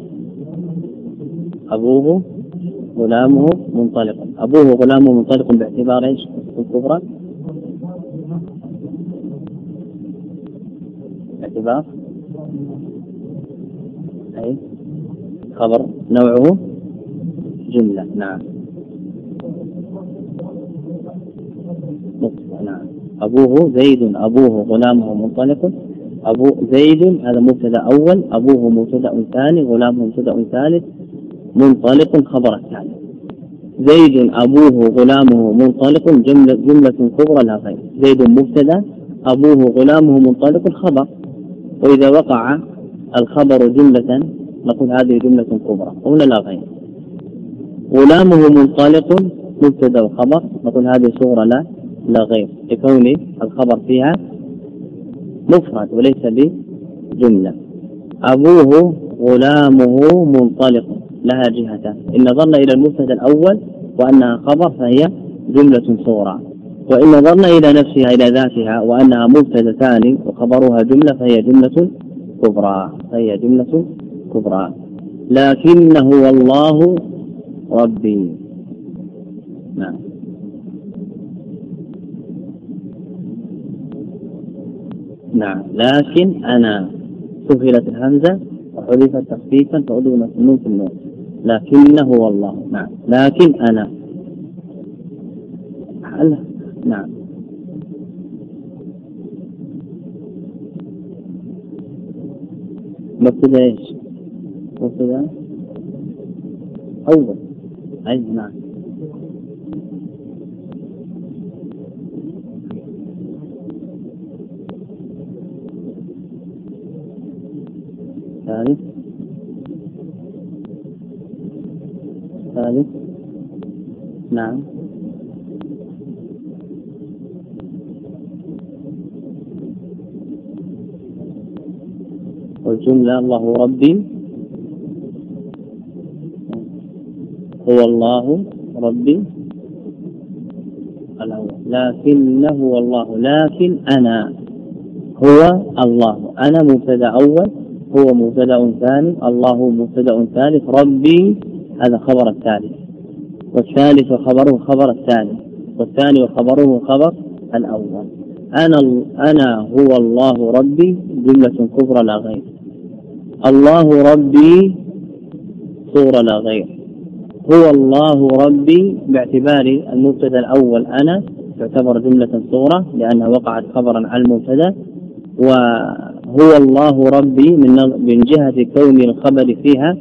أبوه غلامه منطلقا. أبوه غلامه منطلق باعتبار ايش الكبرى؟ باعتبار أي خبر نوعه جملة. نعم. نعم. أبوه زيد أبوه غلامه منطلق. أبو زيد هذا مبتدأ أول، أبوه مبتدأ ثاني، غلامه مبتدأ ثالث، منطلق خبر الثاني. زيد أبوه غلامه منطلق جملة, جملة كبرى لا غير. زيد مبتدأ أبوه غلامه منطلق خبر، وإذا وقع الخبر جملة نقول هذه جملة كبرى هنا لا غير. غلامه منطلق مبتدأ وخبر نقول هذه صغرى لا لا غير، لكون الخبر فيها مفرد وليس بجملة. أبوه غلامه منطلق لها جهتان، إن نظرنا إلى المبتدأ الأول وأنها خبر فهي جملة صغرى، وإن نظرنا إلى نفسها إلى ذاتها وأنها مبتدأ ثاني وخبرها جملة فهي جملة كبرى فهي جملة كبرى. لكنه والله ربي. نعم. نعم. لكن أنا سهلت الهمزة وحذفت تخفيفا فأدغمت النون في النون. لكنه والله. نعم. لكن أنا. نعم. مبتدأ ايش؟ مبتدأ أول. أي نعم. ثالث ثالث نعم. والجملة الله ربي هو الله ربي الأول. لكنه والله. لكن أنا هو الله. أنا مبتدأ أول، هو مبتدأ ثاني، الله مبتدأ ثالث، ربي هذا خبر الثالث، والثالث وخبره خبر الثاني، والثاني وخبره خبر الأول. أنا أنا هو الله ربي جملة كبرى لا غير. الله ربي صورة لا غير. هو الله ربي باعتبار المبتدأ الأول أنا تعتبر جملة صورة لأنها وقعت خبرا على المبتدأ، وهو الله ربي من جهة كون الخبر فيها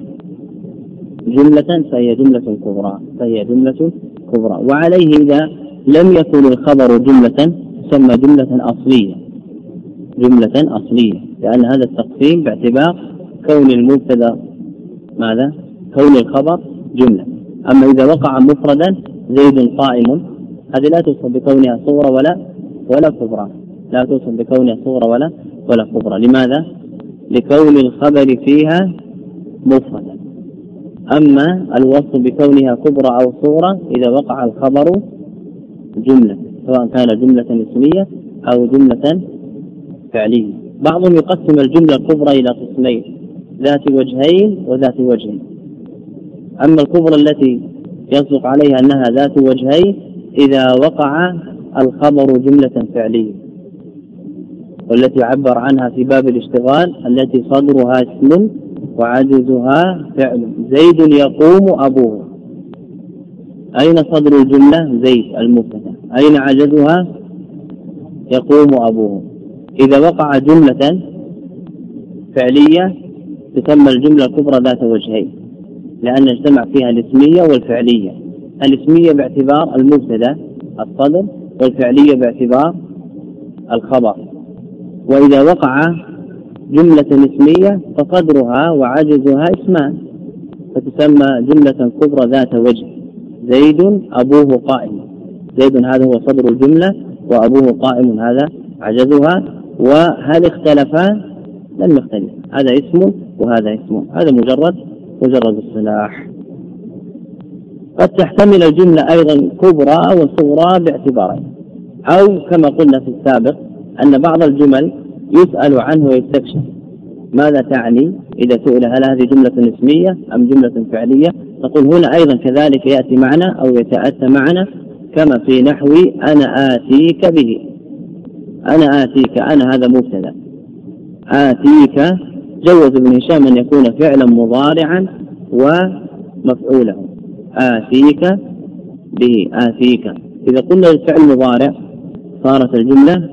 جملة فهي جملة كبرى فهي جملة كبرى. وعليه إذا لم يكن الخبر جملة تسمى جملة أصلية جملة أصلية لأن هذا التقسيم باعتبار كون المبتدأ ماذا؟ كون الخبر جملة. أما إذا وقع مفردا زيد قائم هذه لا توصف بكونها صغرى ولا ولا كبرى، لا توصف بكونها صغرى ولا ولا كبرى. لماذا؟ لكون الخبر فيها مفردا. أما الوصف بكونها كبرى أو صغرى إذا وقع الخبر جملة سواء كان جملة اسمية أو جملة فعلية. بعضهم يقسم الجملة الكبرى إلى قسمين، ذات وجهين وذات وجه. أما الكبرى التي يصدق عليها أنها ذات وجهين إذا وقع الخبر جملة فعلية، والتي عبر عنها في باب الاشتغال التي صدرها اسم وعجزها فعل. زيد يقوم أبوه. أين صدر الجملة؟ زيد المبتدأ. أين عجزها؟ يقوم أبوه. إذا وقع جملة فعلية تسمى الجملة الكبرى ذات وجهين لأن اجتمع فيها الاسمية والفعلية. الاسمية باعتبار المبتدأ الصدر، والفعلية باعتبار الخبر. وإذا وقع جملة اسمية فصدرها وعجزها اسمان فتسمى جملة كبرى ذات وجه. زيد أبوه قائم. زيد هذا هو صدر الجملة وأبوه قائم هذا عجزها. وهل اختلفا؟ لم يختلف، هذا اسم وهذا اسم، هذا مجرد مجرد الصلاح. قد تحتمل الجملة أيضا كبرى وصغرى باعتبارين، أو كما قلنا في السابق أن بعض الجمل يسأل عنه ويستكشف ماذا تعني إذا سئل هل هذه جملة اسمية أم جملة فعلية. نقول هنا أيضا كذلك يأتي معنا أو يتأتى معنا كما في نحو أنا آتيك به. أنا آتيك، أنا هذا مبتدأ، آتيك جوز ابن هشام أن يكون فعلا مضارعا ومفعوله، آتيك به، آتيك. إذا قلنا الفعل مضارع صارت الجملة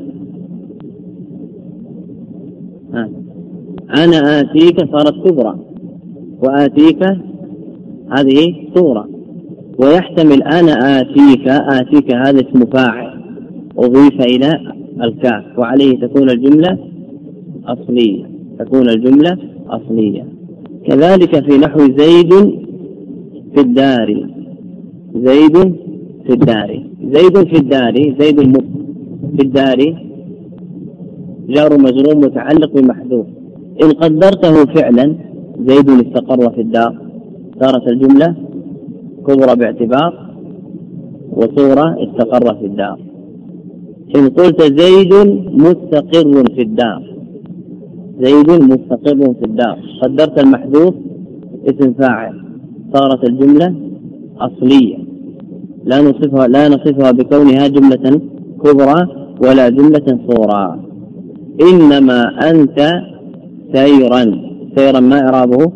آه. أنا آتيك صارت كبرى، وآتيك هذه صورة. ويحتمل أنا آتيك، آتيك هذا اسم فاعل أضيف إلى الكاف، وعليه تكون الجملة أصلية، تكون الجملة أصلية. كذلك في نحو زيد في الدار، زيد في الدار، زيد في الدار، زيد في الدار جار مجرور متعلق بمحذوف. إن قدرته فعلا زيد استقر في الدار صارت الجملة كبرى باعتبار وصورة استقر في الدار. إن قلت زيد مستقر في الدار، زيد مستقر في الدار، قدرت المحذوف اسم فاعل صارت الجملة أصلية، لا نصفها لا نصفها بكونها جملة كبرى ولا جملة صورة. إنما أنت سيرا، سيرا ما إعرابه؟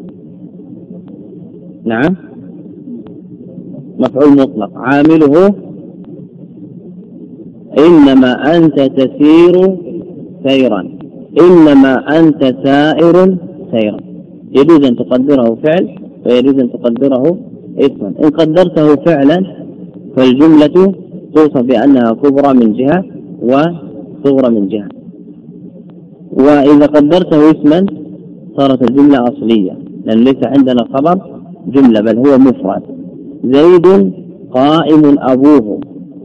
نعم مفعول مطلق، عامله إنما أنت تسير سيرا، إنما أنت سائر سيرا. يجوز أن تقدره فعل ويجوز أن تقدره اسما. إن قدرته فعلا فالجملة توصف بأنها كبرى من جهة وصغرى من جهة، وإذا قدرته اسما صارت الجملة أصلية، لأن ليس عندنا خبر جملة بل هو مفرد. زيد قائم أبوه،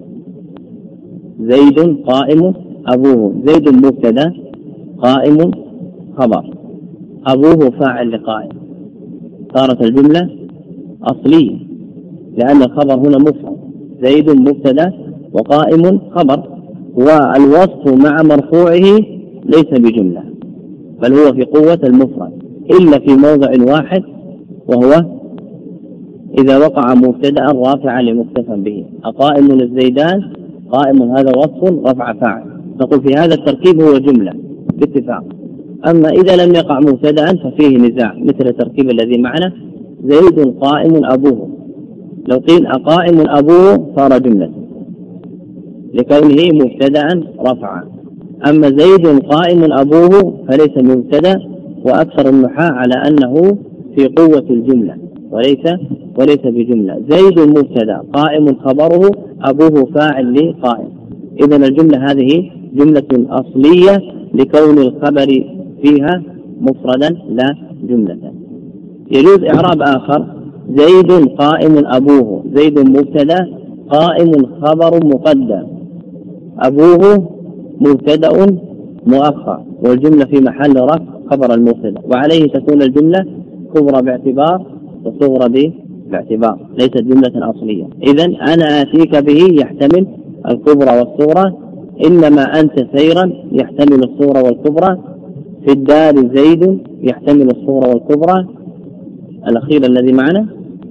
زيد قائم أبوه، زيد مبتدا قائم خبر، أبوه فاعل لقائم، صارت الجملة أصلية لأن الخبر هنا مفرد، زيد مبتدا وقائم خبر، والوصف مع مرفوعه ليس بجملة بل هو في قوة المفرد إلا في موضع واحد، وهو إذا وقع مبتدا رافعا لمكتفى به. أقائم الزيدان، قائم هذا وصف رفع فاعل، نقول في هذا التركيب هو جملة باتفاق. أما إذا لم يقع مبتدا ففيه نزاع مثل التركيب الذي معنا زيد قائم أبوه، لو قيل أقائم أبوه صار جملة لكونه مبتدا رفعا، أما زيد قائم أبوه فليس مبتدا، وأكثر النحاة على أنه في قوة الجملة وليس وليس بجملة. زيد مبتدا قائم خبره أبوه فاعل لقائم، إذن الجملة هذه جملة أصلية لكون الخبر فيها مفردا لا جملة. يجوز إعراب آخر زيد قائم أبوه، زيد مبتدا قائم خبر مقدم، أبوه مبتدا مؤخر، والجملة في محل رفع خبر المبتدا، وعليه تكون الجملة كبرى باعتبار وصغرى باعتبار، ليست جملة أصلية. إذن أنا آتيك به يحتمل الكبرى والصغرى، إنما أنت سيرا يحتمل الصغرى والكبرى، في الدار زيد يحتمل الصغرى والكبرى. الأخير الذي معنا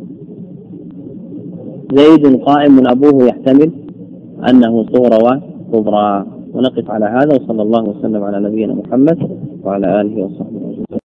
زيد قائم أبوه يحتمل أنه صغرى وكبرى. ونقف على هذا، وصلى الله وسلم على نبينا محمد وعلى آله وصحبه.